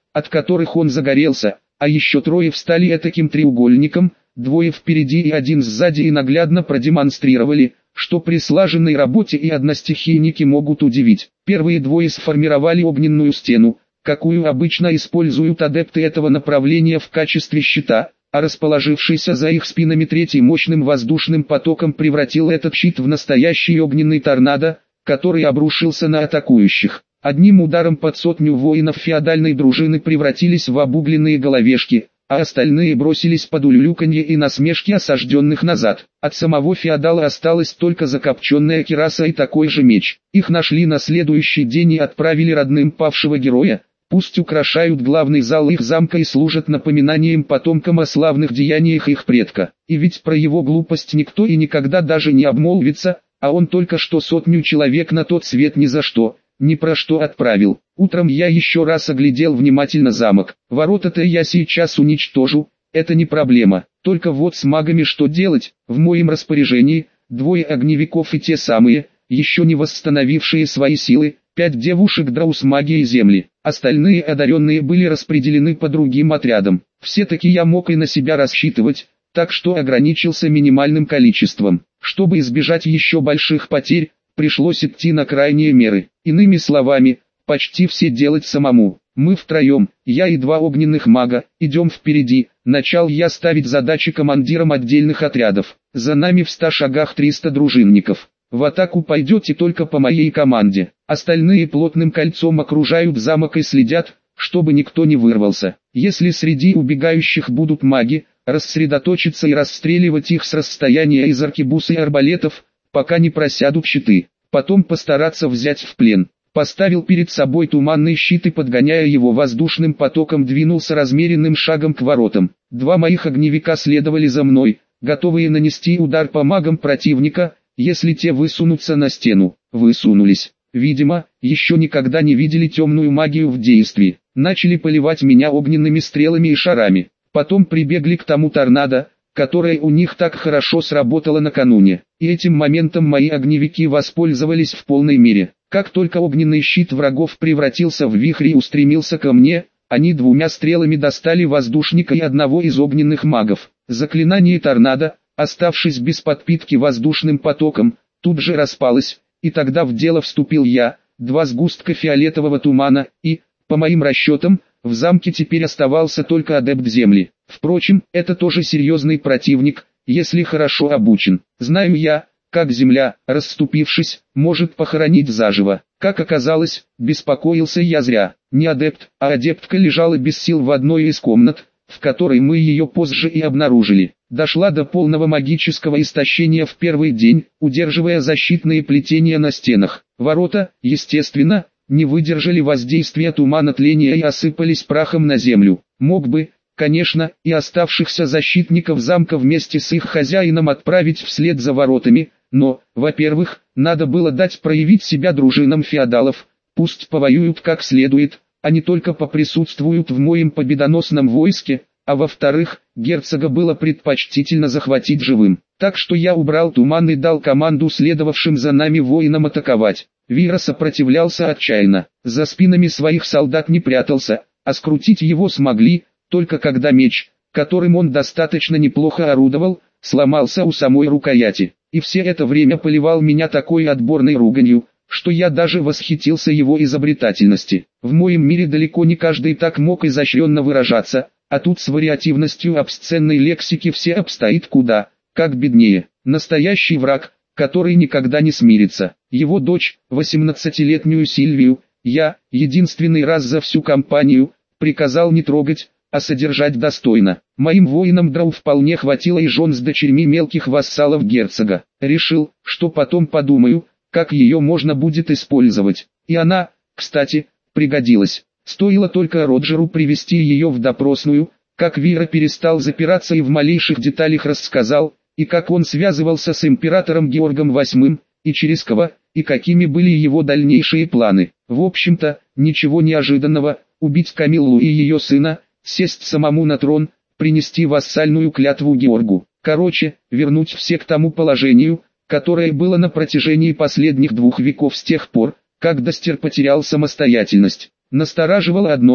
от которых он загорелся, а еще трое встали этаким треугольником, двое впереди и один сзади и наглядно продемонстрировали, что при слаженной работе и одностихийники могут удивить. Первые двое сформировали огненную стену, какую обычно используют адепты этого направления в качестве щита, а расположившийся за их спинами третий мощным воздушным потоком превратил этот щит в настоящий огненный торнадо, который обрушился на атакующих. Одним ударом под сотню воинов феодальной дружины превратились в обугленные головешки, а остальные бросились под улюлюканье и насмешки осажденных назад. От самого феодала осталась только закопченная кираса и такой же меч. Их нашли на следующий день и отправили родным павшего героя. Пусть украшают главный зал их замка и служат напоминанием потомкам о славных деяниях их предка. И ведь про его глупость никто и никогда даже не обмолвится, а он только что сотню человек на тот свет ни за что, ни про что отправил. Утром я еще раз оглядел внимательно замок. Ворота-то я сейчас уничтожу, это не проблема. Только вот с магами что делать? В моем распоряжении двое огневиков и те самые, еще не восстановившие свои силы, 5 девушек драу с магией земли. Остальные одаренные были распределены по другим отрядам. Все-таки я мог и на себя рассчитывать, так что ограничился минимальным количеством. Чтобы избежать еще больших потерь, пришлось идти на крайние меры. Иными словами, почти все делать самому. Мы втроем, я и 2 огненных мага, идем впереди. Начал я ставить задачи командирам отдельных отрядов. За нами в 100 шагах 300 дружинников. В атаку пойдете только по моей команде. Остальные плотным кольцом окружают замок и следят, чтобы никто не вырвался. Если среди убегающих будут маги, рассредоточиться и расстреливать их с расстояния из аркебуз и арбалетов, пока не просядут щиты. Потом постараться взять в плен. Поставил перед собой туманный щит и, подгоняя его воздушным потоком, двинулся размеренным шагом к воротам. 2 моих огневика следовали за мной, готовые нанести удар по магам противника, если те высунутся на стену. Высунулись. Видимо, еще никогда не видели темную магию в действии. Начали поливать меня огненными стрелами и шарами. Потом прибегли к тому торнадо, которое у них так хорошо сработало накануне. И этим моментом мои огневики воспользовались в полной мере. Как только огненный щит врагов превратился в вихрь и устремился ко мне, они 2 стрелами достали воздушника и одного из огненных магов. Заклинание торнадо, оставшись без подпитки воздушным потоком, тут же распалось, и тогда в дело вступил я, 2 сгустка фиолетового тумана, и, по моим расчетам, в замке теперь оставался только адепт земли. Впрочем, это тоже серьезный противник, если хорошо обучен. Знаю я, как земля, расступившись, может похоронить заживо. Как оказалось, беспокоился я зря. Не адепт, а адептка лежала без сил в одной из комнат, в которой мы ее позже и обнаружили. Дошла до полного магического истощения в первый день, удерживая защитные плетения на стенах. Ворота, естественно, не выдержали воздействия тумана тления и осыпались прахом на землю. Мог бы, конечно, и оставшихся защитников замка вместе с их хозяином отправить вслед за воротами, но, во-первых, надо было дать проявить себя дружинам феодалов, пусть повоюют как следует, а не только поприсутствуют в моем победоносном войске, а во-вторых, герцога было предпочтительно захватить живым. Так что я убрал туман и дал команду следовавшим за нами воинам атаковать. Вира сопротивлялся отчаянно, за спинами своих солдат не прятался, а скрутить его смогли, только когда меч, которым он достаточно неплохо орудовал, сломался у самой рукояти. И все это время поливал меня такой отборной руганью, что я даже восхитился его изобретательности. В моем мире далеко не каждый так мог изощренно выражаться, а тут с вариативностью обсценной лексики все обстоит куда как беднее. Настоящий враг, который никогда не смирится. Его дочь, 18-летнюю Сильвию, я, единственный раз за всю кампанию, приказал не трогать, а содержать достойно. Моим воинам дров вполне хватило и жен с дочерьми мелких вассалов герцога. Решил, что потом подумаю, как ее можно будет использовать. И она, кстати, пригодилась. Стоило только Роджеру привести ее в допросную, как Вира перестал запираться и в малейших деталях рассказал, и как он связывался с императором Георгом VIII, и через кого, и какими были его дальнейшие планы. В общем-то, ничего неожиданного, убить Камиллу и ее сына, сесть самому на трон, принести вассальную клятву Георгу. Короче, вернуть все к тому положению, которое было на протяжении последних 2 веков с тех пор, как Достер потерял самостоятельность. Настораживало одно: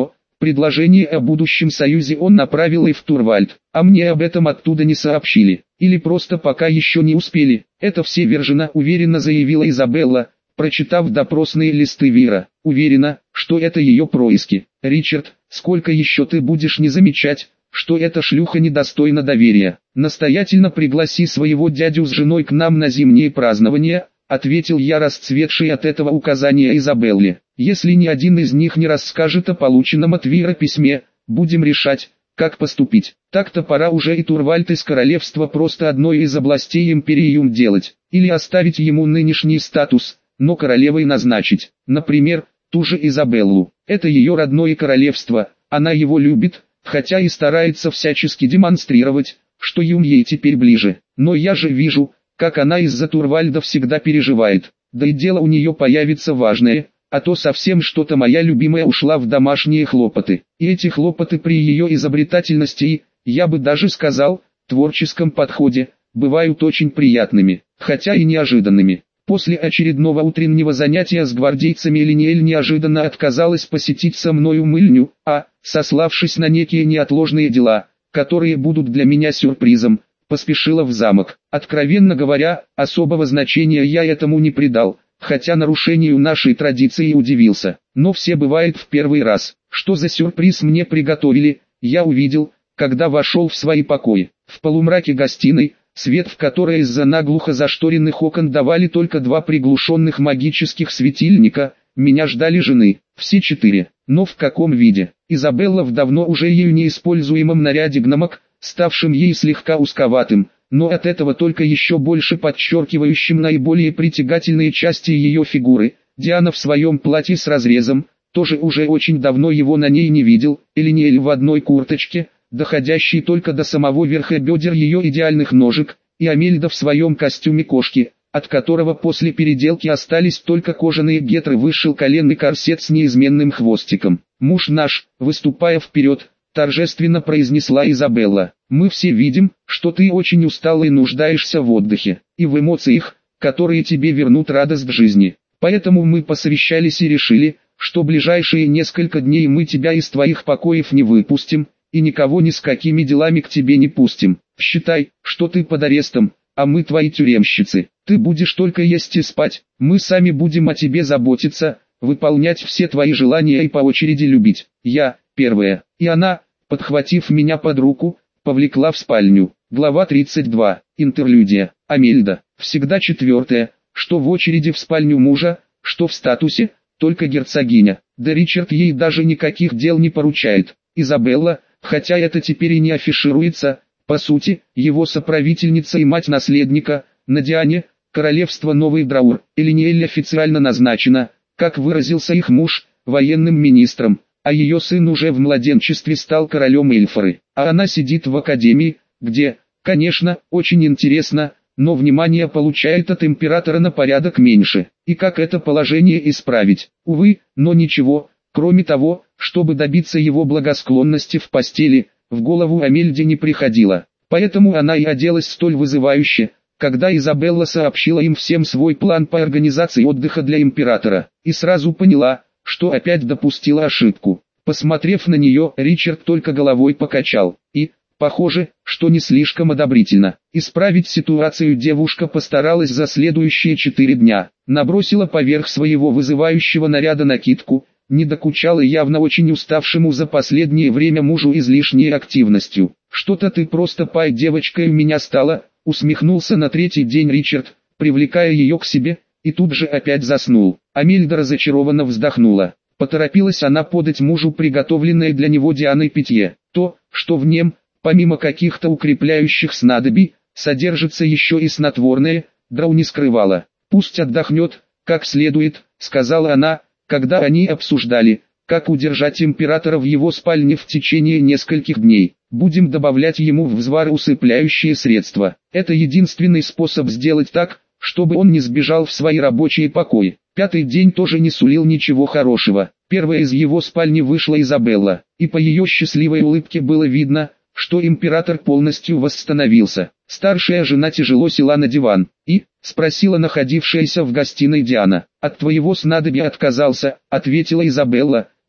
Предложение о будущем союзе он направил и в Турвальд, а мне об этом оттуда не сообщили, или просто пока еще не успели. Это всеверженно уверенно заявила Изабелла, прочитав допросные листы Вира. Уверена, что это ее происки. Ричард, сколько еще ты будешь не замечать, что эта шлюха недостойна доверия? Настоятельно пригласи своего дядю с женой к нам на зимние празднования, ответил я, расцветший от этого указания Изабелле. Если ни один из них не расскажет о полученном от Вира письме, будем решать, как поступить. Так-то пора уже и Турвальд из королевства просто одной из областей империум делать, или оставить ему нынешний статус, но королевой назначить, например, ту же Изабеллу. Это ее родное королевство, она его любит, хотя и старается всячески демонстрировать, что ей теперь ближе. Но я же вижу, как она из-за Турвальда всегда переживает, да и дело у нее появится важное, а то совсем что-то моя любимая ушла в домашние хлопоты. И эти хлопоты при ее изобретательности и, я бы даже сказал, творческом подходе, бывают очень приятными, хотя и неожиданными. После очередного утреннего занятия с гвардейцами Элиниэль неожиданно отказалась посетить со мною мыльню, сославшись на некие неотложные дела, которые будут для меня сюрпризом, поспешила в замок. Откровенно говоря, особого значения я этому не придал, хотя нарушению нашей традиции удивился. Но все бывает в первый раз. Что за сюрприз мне приготовили, я увидел, когда вошел в свои покои. В полумраке гостиной, свет в которой из-за наглухо зашторенных окон давали только два приглушенных магических светильника, меня ждали жены, все четыре. Но в каком виде? Изабелла в давно уже ею неиспользуемом наряде гномок, ставшим ей слегка узковатым, но от этого только еще больше подчеркивающим наиболее притягательные части ее фигуры. Диана в своем платье с разрезом, тоже уже очень давно его на ней не видел, Элиниэль в одной курточке, доходящей только до самого верха бедер ее идеальных ножек, и Амельда в своем костюме кошки, от которого после переделки остались только кожаные гетры, вышел коленный корсет с неизменным хвостиком. «Муж наш», выступая вперед, торжественно произнесла Изабелла, «мы все видим, что ты очень устал и нуждаешься в отдыхе, и в эмоциях, которые тебе вернут радость в жизни. Поэтому мы посовещались и решили, что ближайшие несколько дней мы тебя из твоих покоев не выпустим, и никого ни с какими делами к тебе не пустим. Считай, что ты под арестом, а мы твои тюремщицы. Ты будешь только есть и спать, мы сами будем о тебе заботиться, выполнять все твои желания и по очереди любить. Я, первая». И она, подхватив меня под руку, повлекла в спальню. Глава 32. Интерлюдия. Амельда, всегда четвертая, что в очереди в спальню мужа, что в статусе, только герцогиня. Да Ричард ей даже никаких дел не поручает. Изабелла, хотя это теперь и не афишируется, по сути, его соправительница и мать наследника, на Диане, королевство Новый Драур. Элиниэль официально назначена, как выразился их муж, военным министром, а ее сын уже в младенчестве стал королем Эльфоры. А она сидит в академии, где, конечно, очень интересно, но внимание получает от императора на порядок меньше. И как это положение исправить? Увы, но ничего, кроме того, чтобы добиться его благосклонности в постели, в голову Амельде не приходило. Поэтому она и оделась столь вызывающе, когда Изабелла сообщила им всем свой план по организации отдыха для императора, и сразу поняла, что опять допустила ошибку. Посмотрев на нее, Ричард только головой покачал, и, похоже, что не слишком одобрительно. Исправить ситуацию девушка постаралась за следующие 4 дня. Набросила поверх своего вызывающего наряда накидку, не докучала явно очень уставшему за последнее время мужу излишней активностью. «Что-то ты просто девочкой у меня стала», усмехнулся на 3-й день Ричард, привлекая ее к себе, и тут же опять заснул. Амельда разочарованно вздохнула. Поторопилась она подать мужу приготовленное для него Дианой питье. То, что в нем, помимо каких-то укрепляющих снадобий, содержится еще и снотворное, Драу не скрывала. «Пусть отдохнет, как следует», сказала она, когда они обсуждали, как удержать императора в его спальне в течение нескольких дней. «Будем добавлять ему в взвар усыпляющие средства. Это единственный способ сделать так, чтобы он не сбежал в свои рабочие покои». 5-й день тоже не сулил ничего хорошего. Первая из его спальни вышла Изабелла, и по ее счастливой улыбке было видно, что император полностью восстановился. Старшая жена тяжело села на диван, и, спросила находившаяся в гостиной Диана. «От твоего снадобья отказался», — ответила Изабелла,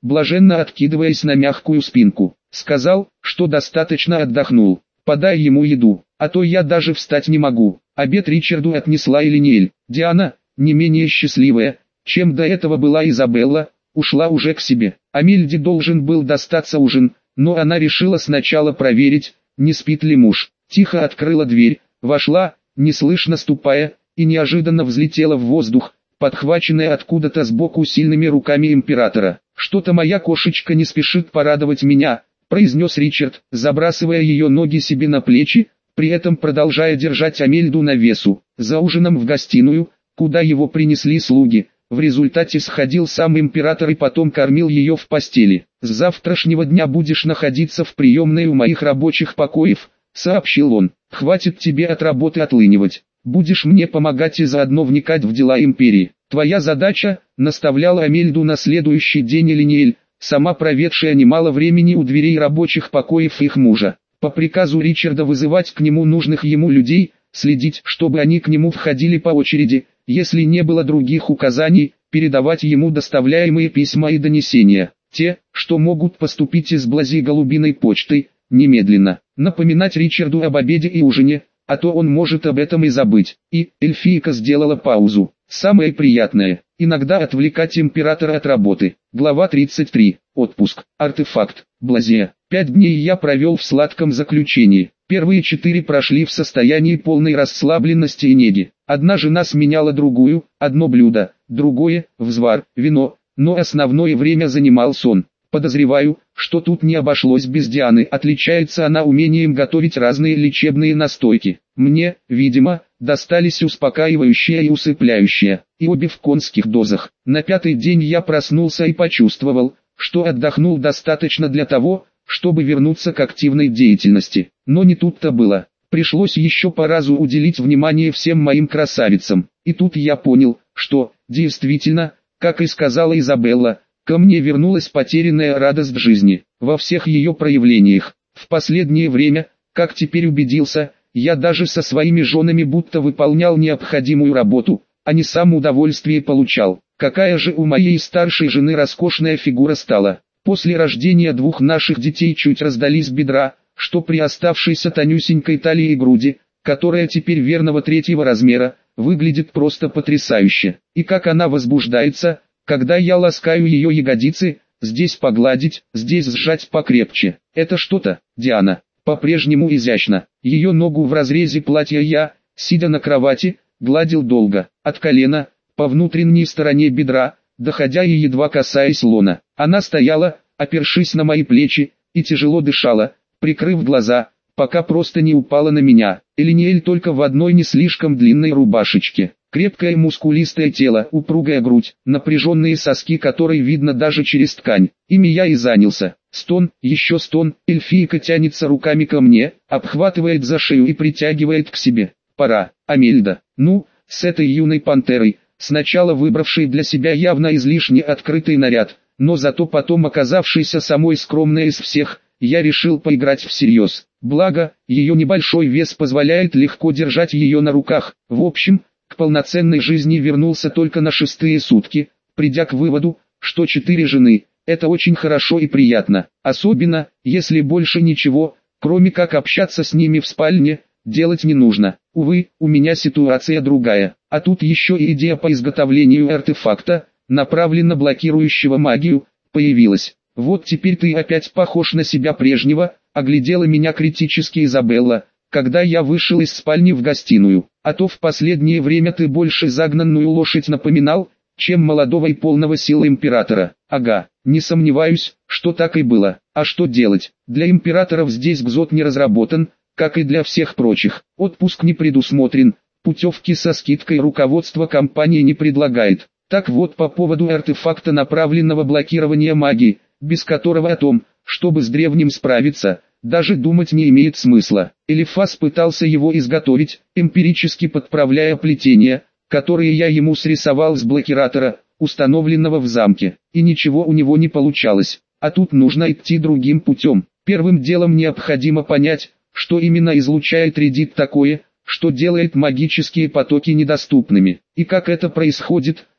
блаженно откидываясь на мягкую спинку. Сказал, что достаточно отдохнул. Подай ему еду, а то я даже встать не могу. Обед Ричарду отнесла Элиниэль. Диана, не менее счастливая, чем до этого была Изабелла, ушла уже к себе. Амельде должен был достаться ужин, но она решила сначала проверить, не спит ли муж. Тихо открыла дверь, вошла, неслышно ступая, и неожиданно взлетела в воздух, подхваченная откуда-то сбоку сильными руками императора. «Что-то моя кошечка не спешит порадовать меня», — произнес Ричард, забрасывая ее ноги себе на плечи, при этом продолжая держать Амельду на весу. За ужином в гостиную, куда его принесли слуги, в результате сходил сам император и потом кормил ее в постели. «С завтрашнего дня будешь находиться в приемной у моих рабочих покоев», — сообщил он. «Хватит тебе от работы отлынивать. Будешь мне помогать и заодно вникать в дела империи. Твоя задача», — наставляла Амельду на следующий день Элиниэль, сама проведшая немало времени у дверей рабочих покоев их мужа. По приказу Ричарда вызывать к нему нужных ему людей, следить, чтобы они к нему входили по очереди, если не было других указаний, передавать ему доставляемые письма и донесения, те, что могут поступить из Блази голубиной почтой, немедленно, напоминать Ричарду об обеде и ужине, а то он может об этом и забыть. И эльфийка сделала паузу. Самое приятное, иногда отвлекать императора от работы. Глава 33. Отпуск. Артефакт. Блазия. 5 дней я провел в сладком заключении. Первые 4 прошли в состоянии полной расслабленности и неги. Одна жена сменяла другую, одно блюдо, другое, взвар, вино, но основное время занимал сон. Подозреваю, что тут не обошлось без Дианы. Отличается она умением готовить разные лечебные настойки. Мне, видимо, достались успокаивающие и усыпляющие, и обе в конских дозах. На 5-й день я проснулся и почувствовал, что отдохнул достаточно для того, чтобы вернуться к активной деятельности. Но не тут-то было. Пришлось еще по разу уделить внимание всем моим красавицам. И тут я понял, что, действительно, как и сказала Изабелла, ко мне вернулась потерянная радость жизни, во всех ее проявлениях. В последнее время, как теперь убедился, я даже со своими женами будто выполнял необходимую работу, а не сам удовольствие получал. Какая же у моей старшей жены роскошная фигура стала. После рождения 2 наших детей чуть раздались бедра, что при оставшейся тонюсенькой талии и груди, которая теперь верного 3-го размера, выглядит просто потрясающе. И как она возбуждается, когда я ласкаю ее ягодицы, здесь погладить, здесь сжать покрепче. Это что-то, Диана, по-прежнему изящно. Ее ногу в разрезе платья я, сидя на кровати, гладил долго, от колена, по внутренней стороне бедра, доходя и едва касаясь лона. Она стояла, опершись на мои плечи, и тяжело дышала, прикрыв глаза, пока просто не упала на меня. Элиниэль только в одной не слишком длинной рубашечке. Крепкое мускулистое тело, упругая грудь, напряженные соски, которые видно даже через ткань. Ими я и занялся. Стон, еще стон, эльфийка тянется руками ко мне, обхватывает за шею и притягивает к себе. Пора, Амельда. Ну, с этой юной пантерой, сначала выбравшей для себя явно излишне открытый наряд, но зато потом оказавшейся самой скромной из всех, я решил поиграть всерьез. Благо, ее небольшой вес позволяет легко держать ее на руках. В общем, к полноценной жизни вернулся только на 6-е сутки, придя к выводу, что 4 жены – это очень хорошо и приятно. Особенно, если больше ничего, кроме как общаться с ними в спальне, делать не нужно. Увы, у меня ситуация другая. А тут еще и идея по изготовлению артефакта, направленно блокирующего магию, появилась. Вот теперь ты опять похож на себя прежнего, оглядела меня критически Изабелла, когда я вышел из спальни в гостиную. А то в последнее время ты больше загнанную лошадь напоминал, чем молодого и полного сил императора. Ага, не сомневаюсь, что так и было. А что делать? Для императоров здесь ГЗОТ не разработан, как и для всех прочих. Отпуск не предусмотрен, путевки со скидкой руководство компании не предлагает. Так вот, по поводу артефакта направленного блокирования магии, без которого о том, чтобы с древним справиться, даже думать не имеет смысла. Элифас пытался его изготовить, эмпирически подправляя плетения, которые я ему срисовал с блокиратора, установленного в замке, и ничего у него не получалось. А тут нужно идти другим путем. Первым делом необходимо понять, что именно излучает редит такое, что делает магические потоки недоступными. И как это происходит,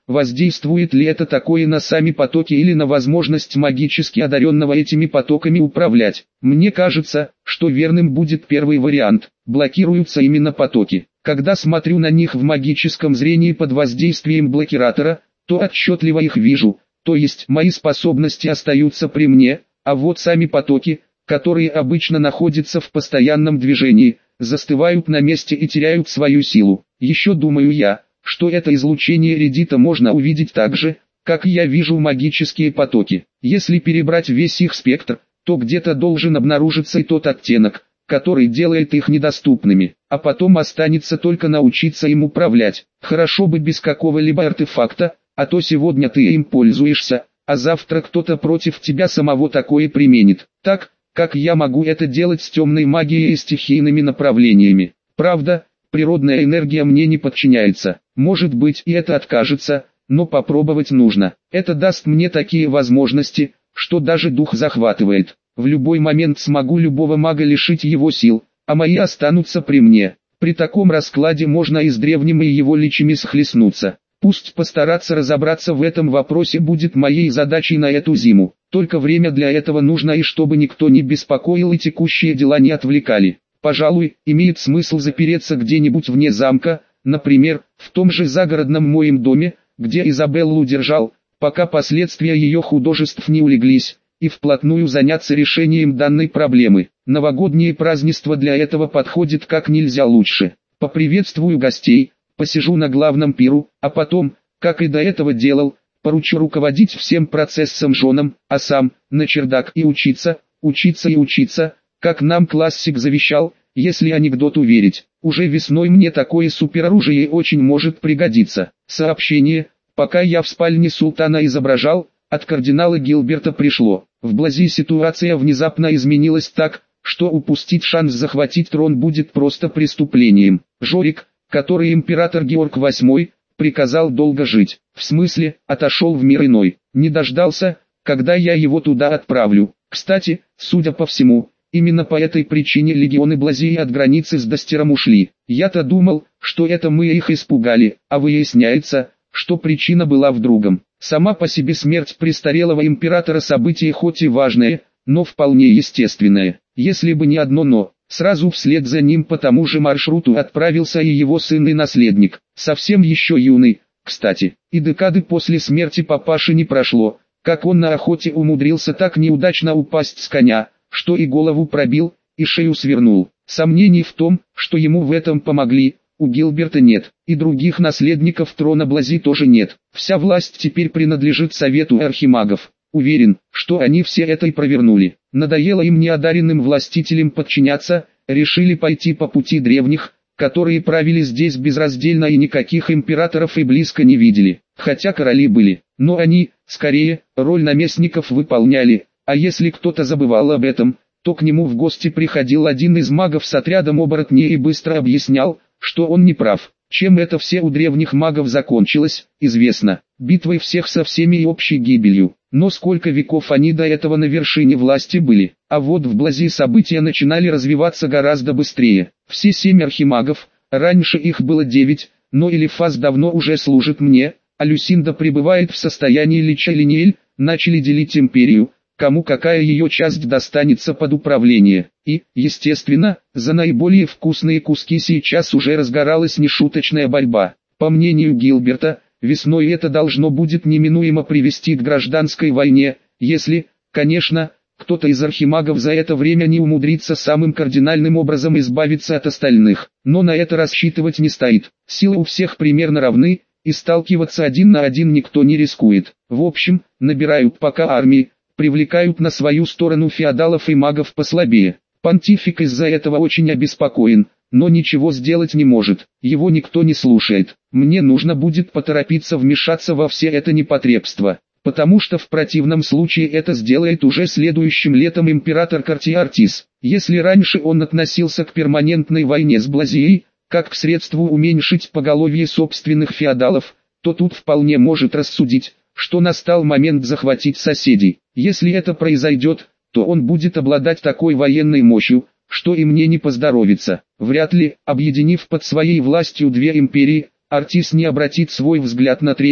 воздействует ли это такое на сами потоки или на возможность магически одаренного этими потоками управлять. Мне кажется, что верным будет первый вариант. Блокируются именно потоки. Когда смотрю на них в магическом зрении под воздействием блокиратора, то отчетливо их вижу, то есть мои способности остаются при мне, а вот сами потоки, которые обычно находятся в постоянном движении, застывают на месте и теряют свою силу. Еще думаю я, что это излучение редита можно увидеть так же, как я вижу магические потоки. Если перебрать весь их спектр, то где-то должен обнаружиться и тот оттенок, который делает их недоступными, а потом останется только научиться им управлять. Хорошо бы без какого-либо артефакта, а то сегодня ты им пользуешься, а завтра кто-то против тебя самого такое применит. Так, как я могу это делать с темной магией и стихийными направлениями. Правда, природная энергия мне не подчиняется. Может быть и это откажется, но попробовать нужно. Это даст мне такие возможности, что даже дух захватывает. В любой момент смогу любого мага лишить его сил, а мои останутся при мне. При таком раскладе можно и с древним и его личами схлестнуться. Пусть постараться разобраться в этом вопросе будет моей задачей на эту зиму. Только время для этого нужно, и чтобы никто не беспокоил и текущие дела не отвлекали. Пожалуй, имеет смысл запереться где-нибудь вне замка, например, в том же загородном моем доме, где Изабеллу держал, пока последствия ее художеств не улеглись, и вплотную заняться решением данной проблемы. Новогодние празднества для этого подходят как нельзя лучше. Поприветствую гостей, посижу на главном пиру, а потом, как и до этого делал, поручу руководить всем процессом женам, а сам, на чердак и учиться, учиться и учиться, как нам классик завещал, если анекдоту верить. Уже весной мне такое супероружие очень может пригодиться. Сообщение, пока я в спальне султана изображал, от кардинала Гилберта пришло. Вблизи ситуация внезапно изменилась так, что упустить шанс захватить трон будет просто преступлением. Жорик, который император Георг VIII, приказал долго жить, в смысле, отошел в мир иной, не дождался, когда я его туда отправлю. Кстати, судя по всему, именно по этой причине легионы Блазии от границы с Достером ушли. Я-то думал, что это мы их испугали, а выясняется, что причина была в другом. Сама по себе смерть престарелого императора событие хоть и важное, но вполне естественное. Если бы не одно «но», сразу вслед за ним по тому же маршруту отправился и его сын и наследник, совсем еще юный, кстати. И декады после смерти папаши не прошло, как он на охоте умудрился так неудачно упасть с коня, что и голову пробил, и шею свернул. Сомнений в том, что ему в этом помогли, у Гилберта нет, и других наследников трона Блази тоже нет. Вся власть теперь принадлежит Совету Архимагов. Уверен, что они все это и провернули. Надоело им неодаренным властителям подчиняться, решили пойти по пути древних, которые правили здесь безраздельно и никаких императоров и близко не видели. Хотя короли были, но они, скорее, роль наместников выполняли, а если кто-то забывал об этом, то к нему в гости приходил один из магов с отрядом оборотней и быстро объяснял, что он не прав. Чем это все у древних магов закончилось, известно, битвой всех со всеми и общей гибелью. Но сколько веков они до этого на вершине власти были, а вот в Блази события начинали развиваться гораздо быстрее. Все 7 архимагов, раньше их было 9, но Элифаз давно уже служит мне, а Люсинда пребывает в состоянии Лича и Линиэль, начали делить империю, кому какая ее часть достанется под управление. И, естественно, за наиболее вкусные куски сейчас уже разгоралась нешуточная борьба. По мнению Гилберта, весной это должно будет неминуемо привести к гражданской войне, если, конечно, кто-то из архимагов за это время не умудрится самым кардинальным образом избавиться от остальных. Но на это рассчитывать не стоит. Силы у всех примерно равны, и сталкиваться один на один никто не рискует. В общем, набирают пока армии, привлекают на свою сторону феодалов и магов послабее. Понтифик из-за этого очень обеспокоен, но ничего сделать не может, его никто не слушает. Мне нужно будет поторопиться вмешаться во все это непотребство, потому что в противном случае это сделает уже следующим летом император Картиартис. Если раньше он относился к перманентной войне с Блазией, как к средству уменьшить поголовье собственных феодалов, то тут вполне может рассудить, что настал момент захватить соседей. Если это произойдет, то он будет обладать такой военной мощью, что и мне не поздоровится. Вряд ли, объединив под своей властью 2 империи, Артис не обратит свой взгляд на третью,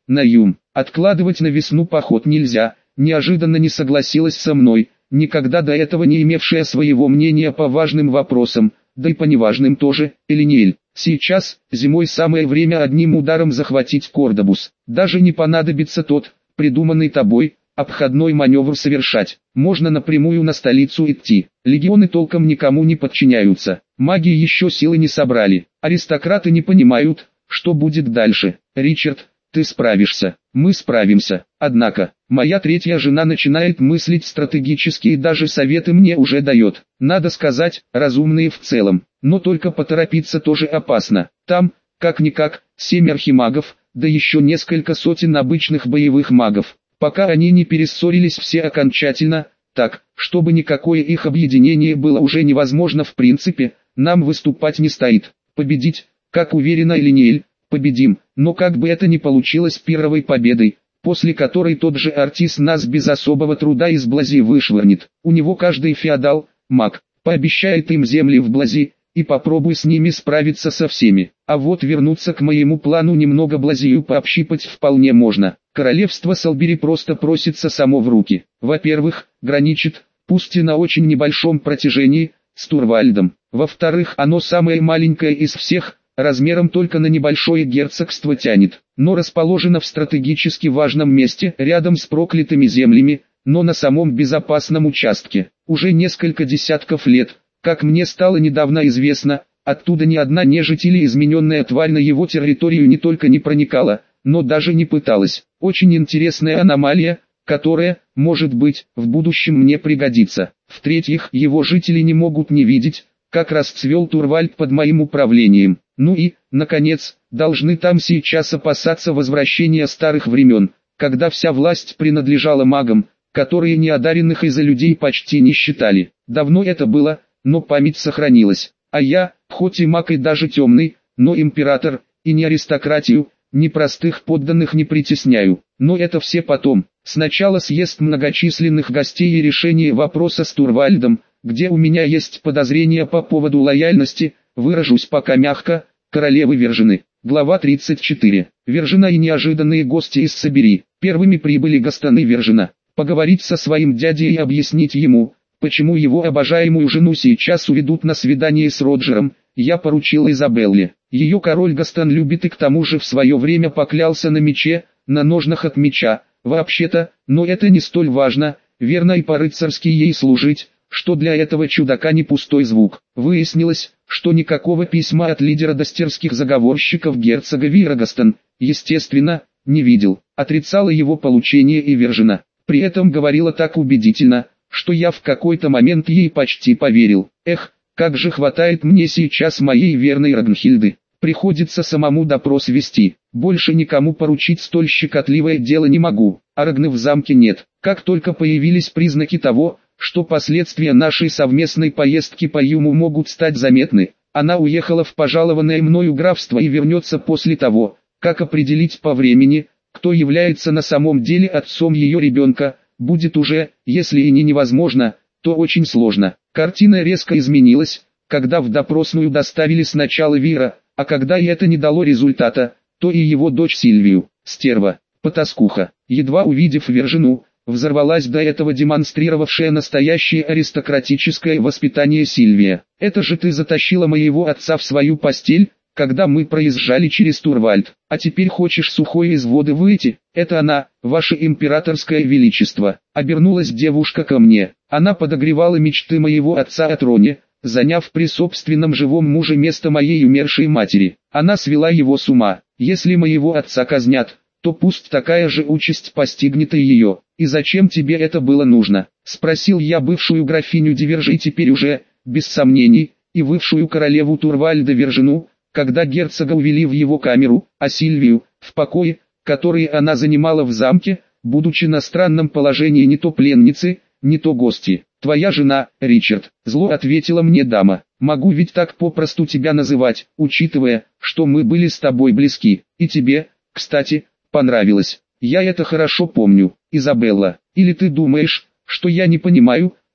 на Юм. Откладывать на весну поход нельзя, неожиданно не согласилась со мной, никогда до этого не имевшая своего мнения по важным вопросам, да и по неважным тоже, Элиниэль. Сейчас, зимой самое время одним ударом захватить Кордобус. Даже не понадобится тот, придуманный тобой, обходной маневр совершать. Можно напрямую на столицу идти. Легионы толком никому не подчиняются. Маги еще силы не собрали. Аристократы не понимают, что будет дальше. Ричард, ты справишься. Мы справимся. Однако, моя третья жена начинает мыслить стратегически и даже советы мне уже дает. Надо сказать, разумные в целом. Но только поторопиться тоже опасно. Там, как-никак, 7 архимагов, да еще несколько сотен обычных боевых магов. Пока они не перессорились все окончательно, так, чтобы никакое их объединение было уже невозможно в принципе, нам выступать не стоит. Победить, как уверена Элиниэль, победим, но как бы это ни получилось первой победой, после которой тот же Артис нас без особого труда из Блази вышвырнет. У него каждый феодал, маг, пообещает им земли в Блази, и попробуй с ними справиться со всеми. А вот вернуться к моему плану немного Блазию пообщипать вполне можно. Королевство Салбери просто просится само в руки. Во-первых, граничит, пусть и на очень небольшом протяжении, с Турвальдом. Во-вторых, оно самое маленькое из всех, размером только на небольшое герцогство тянет, но расположено в стратегически важном месте, рядом с проклятыми землями, но на самом безопасном участке. Уже несколько десятков лет, как мне стало недавно известно, оттуда ни одна нежить или измененная тварь на его территорию не только не проникала, но даже не пыталась. Очень интересная аномалия, которая, может быть, в будущем мне пригодится. В-третьих, его жители не могут не видеть, как расцвел Турвальд под моим управлением. Ну и, наконец, должны там сейчас опасаться возвращения старых времен, когда вся власть принадлежала магам, которые неодаренных из-за людей почти не считали. Давно это было, но память сохранилась. А я, хоть и маг и даже темный, но император, и не аристократию, ни простых подданных не притесняю. Но это все потом. Сначала съезд многочисленных гостей и решение вопроса с Турвальдом, где у меня есть подозрения по поводу лояльности, выражусь пока мягко, королевы Вержины. Глава 34. Вержина и неожиданные гости из Собери. Первыми прибыли Гастаны Вержина. Поговорить со своим дядей и объяснить ему, почему его обожаемую жену сейчас уведут на свидание с Роджером, я поручил Изабелле. Ее король Гастан любит и к тому же в свое время поклялся на мече, на ножнах от меча, вообще-то, но это не столь важно, верно и по-рыцарски ей служить, что для этого чудака не пустой звук. Выяснилось, что никакого письма от лидера достерских заговорщиков герцога Вирагастан, естественно, не видел, отрицала его получение и Вержина. При этом говорила так убедительно, что я в какой-то момент ей почти поверил. Эх, как же хватает мне сейчас моей верной Рагнхильды. Приходится самому допрос вести. Больше никому поручить столь щекотливое дело не могу. А Рагны в замке нет. Как только появились признаки того, что последствия нашей совместной поездки по Юму могут стать заметны, она уехала в пожалованное мною графство и вернется после того, как определить по времени, кто является на самом деле отцом ее ребенка, будет уже, если и не невозможно, то очень сложно. Картина резко изменилась, когда в допросную доставили сначала Вира, а когда и это не дало результата, то и его дочь Сильвию, стерва, потаскуха, едва увидев Вержину, взорвалась до этого демонстрировавшая настоящее аристократическое воспитание Сильвия. «Это же ты затащила моего отца в свою постель, когда мы проезжали через Турвальд, а теперь хочешь сухой из воды выйти? Это она, ваше императорское величество». Обернулась девушка ко мне. Она подогревала мечты моего отца о троне, заняв при собственном живом муже место моей умершей матери. Она свела его с ума. Если моего отца казнят, то пусть такая же участь постигнет и ее. «И зачем тебе это было нужно?» — спросил я бывшую графиню Дивержи, теперь уже, без сомнений, и бывшую королеву Турвальда Вержину, когда герцога увели в его камеру, а Сильвию, в покое, который она занимала в замке, будучи на странном положении не то пленницы, не то гости. «Твоя жена, Ричард», — зло ответила мне дама. «Могу ведь так попросту тебя называть, учитывая, что мы были с тобой близки, и тебе, кстати, понравилось. Я это хорошо помню, Изабелла. Или ты думаешь, что я не понимаю,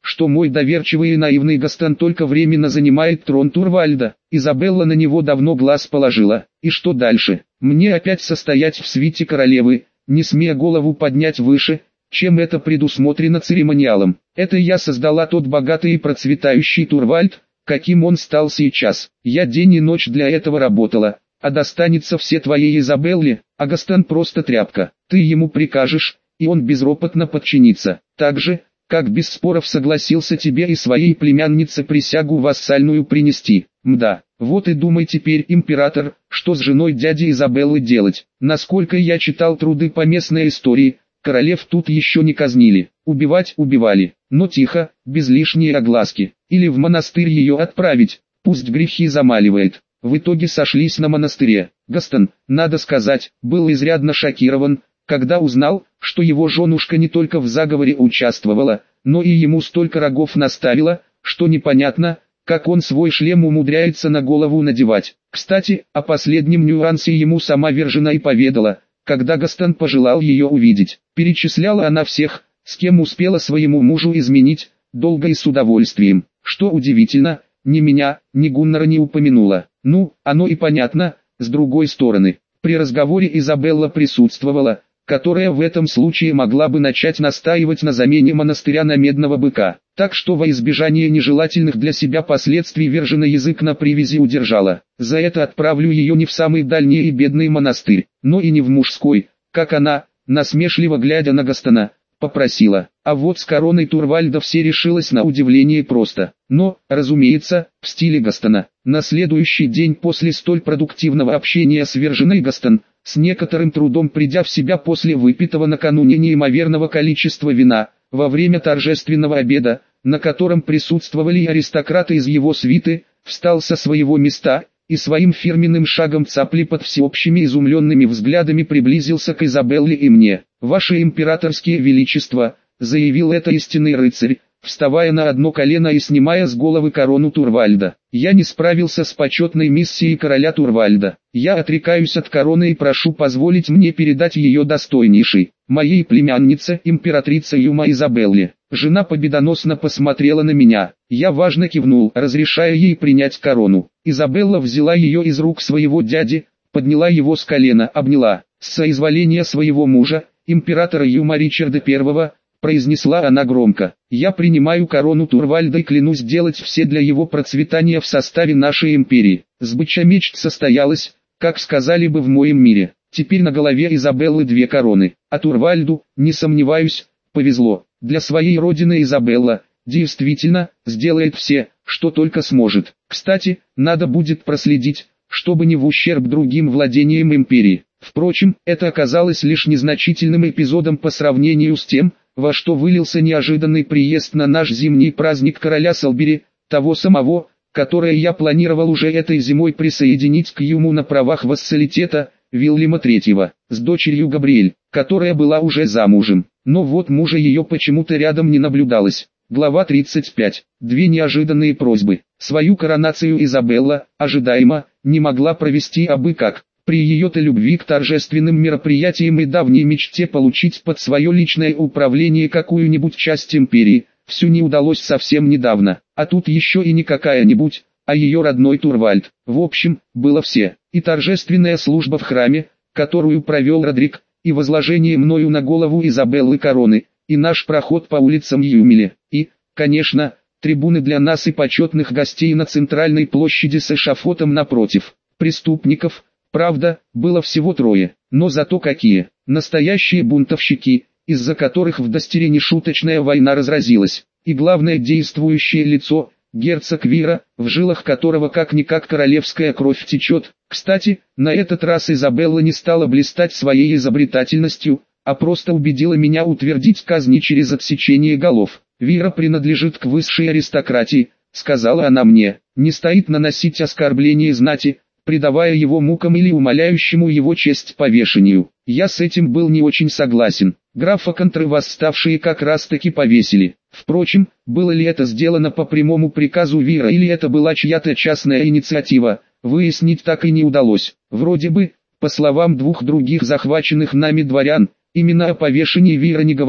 что мой доверчивый и наивный Гастон только временно занимает трон Турвальда. Изабелла на него давно глаз положила. И что дальше? Мне опять состоять в свите королевы, не смея голову поднять выше, чем это предусмотрено церемониалом. Это я создала тот богатый и процветающий Турвальд, каким он стал сейчас. Я день и ночь для этого работала. А достанется все твоей Изабелле, а Гастон просто тряпка. Ты ему прикажешь, и он безропотно подчинится. Так же, как без споров согласился тебе и своей племяннице присягу вассальную принести. Мда, вот и думай теперь, император, что с женой дяди Изабеллы делать. Насколько я читал труды по местной истории, королев тут еще не казнили. Убивать убивали, но тихо, без лишней огласки. Или в монастырь ее отправить, пусть грехи замаливает. В итоге сошлись на монастыре. Гастон, надо сказать, был изрядно шокирован, когда узнал, что его женушка не только в заговоре участвовала, но и ему столько рогов наставила, что непонятно, как он свой шлем умудряется на голову надевать. Кстати, о последнем нюансе ему сама Вержина и поведала, когда Гастон пожелал ее увидеть. Перечисляла она всех, с кем успела своему мужу изменить, долго и с удовольствием. Что удивительно, ни меня, ни Гуннара не упомянула. Ну, оно и понятно, с другой стороны. При разговоре Изабелла присутствовала, которая в этом случае могла бы начать настаивать на замене монастыря на медного быка. Так что во избежание нежелательных для себя последствий Вержина язык на привязи удержала. За это отправлю ее не в самый дальний и бедный монастырь, но и не в мужской, как она, насмешливо глядя на Гастона, попросила. А вот с короной Турвальда все решилось на удивление просто. Но, разумеется, в стиле Гастона. На следующий день после столь продуктивного общения с Вержиной Гастон, с некоторым трудом придя в себя после выпитого накануне неимоверного количества вина, во время торжественного обеда, на котором присутствовали и аристократы из его свиты, встал со своего места и своим фирменным шагом цапли под всеобщими изумленными взглядами приблизился к Изабелле и мне. «Ваше императорские величество», — заявил это истинный рыцарь, вставая на одно колено и снимая с головы корону Турвальда. «Я не справился с почетной миссией короля Турвальда. Я отрекаюсь от короны и прошу позволить мне передать ее достойнейшей, моей племяннице, императрице Юма Изабелле». Жена победоносно посмотрела на меня. Я важно кивнул, разрешая ей принять корону. Изабелла взяла ее из рук своего дяди, подняла его с колена, обняла. «С соизволения своего мужа, императора Юма Ричарда I», произнесла она громко, «я принимаю корону Турвальда и клянусь делать все для его процветания в составе нашей империи». Сбыча мечт состоялась, как сказали бы в моем мире. Теперь на голове Изабеллы две короны, а Турвальду, не сомневаюсь, повезло. Для своей родины Изабелла, действительно, сделает все, что только сможет. Кстати, надо будет проследить, чтобы не в ущерб другим владениям империи. Впрочем, это оказалось лишь незначительным эпизодом по сравнению с тем, во что вылился неожиданный приезд на наш зимний праздник короля Салбери, того самого, которое я планировал уже этой зимой присоединить к Юму на правах вассалитета, Вильяма III, с дочерью Габриэль, которая была уже замужем. Но вот мужа ее почему-то рядом не наблюдалось. Глава 35. Две неожиданные просьбы. Свою коронацию Изабелла, ожидаемо, не могла провести абы как. При ее-то любви к торжественным мероприятиям и давней мечте получить под свое личное управление какую-нибудь часть империи, всю не удалось совсем недавно. А тут еще и не какая-нибудь, а ее родной Турвальд. В общем, было все. И торжественная служба в храме, которую провел Родрик, и возложение мною на голову Изабеллы короны, и наш проход по улицам Юмеля, и, конечно, трибуны для нас и почетных гостей на центральной площади с эшафотом напротив. Преступников, правда, было всего трое, но зато какие. Настоящие бунтовщики, из-за которых в Достире нешуточная война разразилась. И главное действующее лицо, герцог Вира, в жилах которого как-никак королевская кровь течет. Кстати, на этот раз Изабелла не стала блистать своей изобретательностью, а просто убедила меня утвердить казни через отсечение голов. «Вира принадлежит к высшей аристократии», — сказала она мне, — «не стоит наносить оскорбление знати, предавая его мукам или умаляющему его честь повешению». Я с этим был не очень согласен. Графа Контры восставшие как раз-таки повесили. Впрочем, было ли это сделано по прямому приказу Вира или это была чья-то частная инициатива, выяснить так и не удалось. Вроде бы, по словам двух других захваченных нами дворян, именно о повешении Вира не говорил.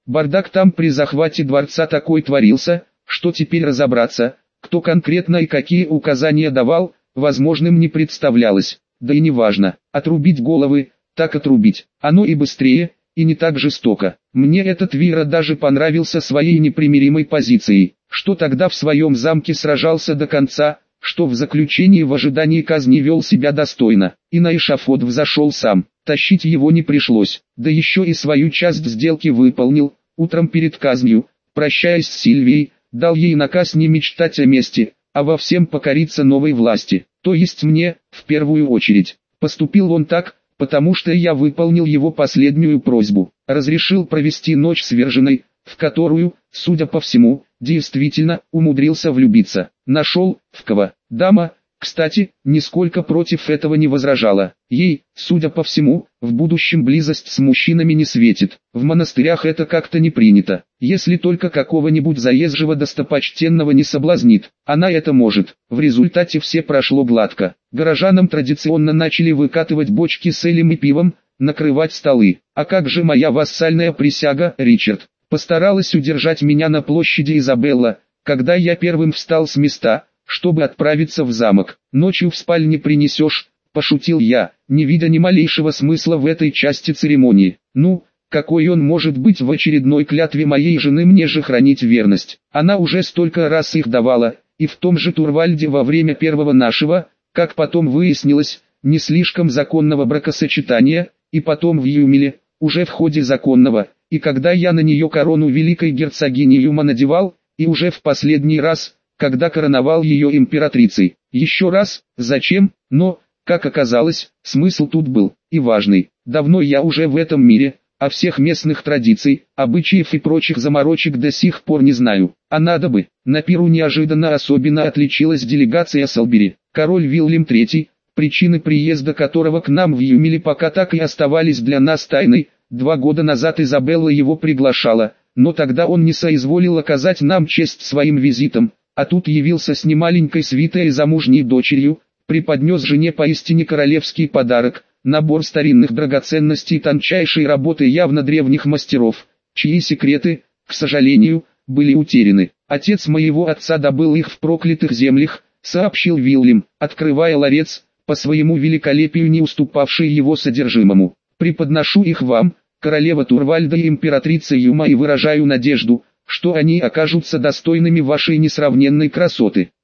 Бардак там при захвате дворца такой творился, что теперь разобраться, кто конкретно и какие указания давал, возможным не представлялось. Да и не важно, отрубить головы, так отрубить. Оно и быстрее, и не так жестоко. Мне этот Вира даже понравился своей непримиримой позицией, что тогда в своем замке сражался до конца, что в заключении в ожидании казни вел себя достойно, и на эшафот взошел сам. Тащить его не пришлось, да еще и свою часть сделки выполнил. Утром перед казнью, прощаясь с Сильвией, дал ей наказ не мечтать о мести, а во всем покориться новой власти, то есть мне, в первую очередь. Поступил он так, потому что я выполнил его последнюю просьбу, разрешил провести ночь с Вержиной, в которую, судя по всему, действительно умудрился влюбиться. Нашел, в кого. Дама, кстати, нисколько против этого не возражала. Ей, судя по всему, в будущем близость с мужчинами не светит. В монастырях это как-то не принято. Если только какого-нибудь заезжего достопочтенного не соблазнит, она это может. В результате все прошло гладко. Горожанам традиционно начали выкатывать бочки с элем и пивом, накрывать столы. А как же моя вассальная присяга, Ричард? Постаралась удержать меня на площади Изабелла, когда я первым встал с места, чтобы отправиться в замок. Ночью в спальне принесешь, пошутил я, не видя ни малейшего смысла в этой части церемонии. Ну, какой он может быть в очередной клятве моей жены мне же хранить верность? Она уже столько раз их давала, и в том же Турвальде во время первого нашего, как потом выяснилось, не слишком законного бракосочетания, и потом в Юмеле, уже в ходе законного, и когда я на нее корону великой герцогини Юма надевал, и уже в последний раз, когда короновал ее императрицей. Еще раз, зачем, но, как оказалось, смысл тут был, и важный. Давно я уже в этом мире, а всех местных традиций, обычаев и прочих заморочек до сих пор не знаю. А надо бы. На пиру неожиданно особенно отличилась делегация Салбери. Король Вильям III, причины приезда которого к нам в Юмеле пока так и оставались для нас тайной. 2 года назад Изабелла его приглашала, но тогда он не соизволил оказать нам честь своим визитом, а тут явился с немаленькой свитой и замужней дочерью, преподнес жене поистине королевский подарок, набор старинных драгоценностей тончайшей работы явно древних мастеров, чьи секреты, к сожалению, были утеряны. Отец моего отца добыл их в проклятых землях, сообщил Вильям, открывая ларец, по своему великолепию не уступавший его содержимому. Преподношу их вам, королева Турвальда и императрица Юма, и выражаю надежду, что они окажутся достойными вашей несравненной красоты.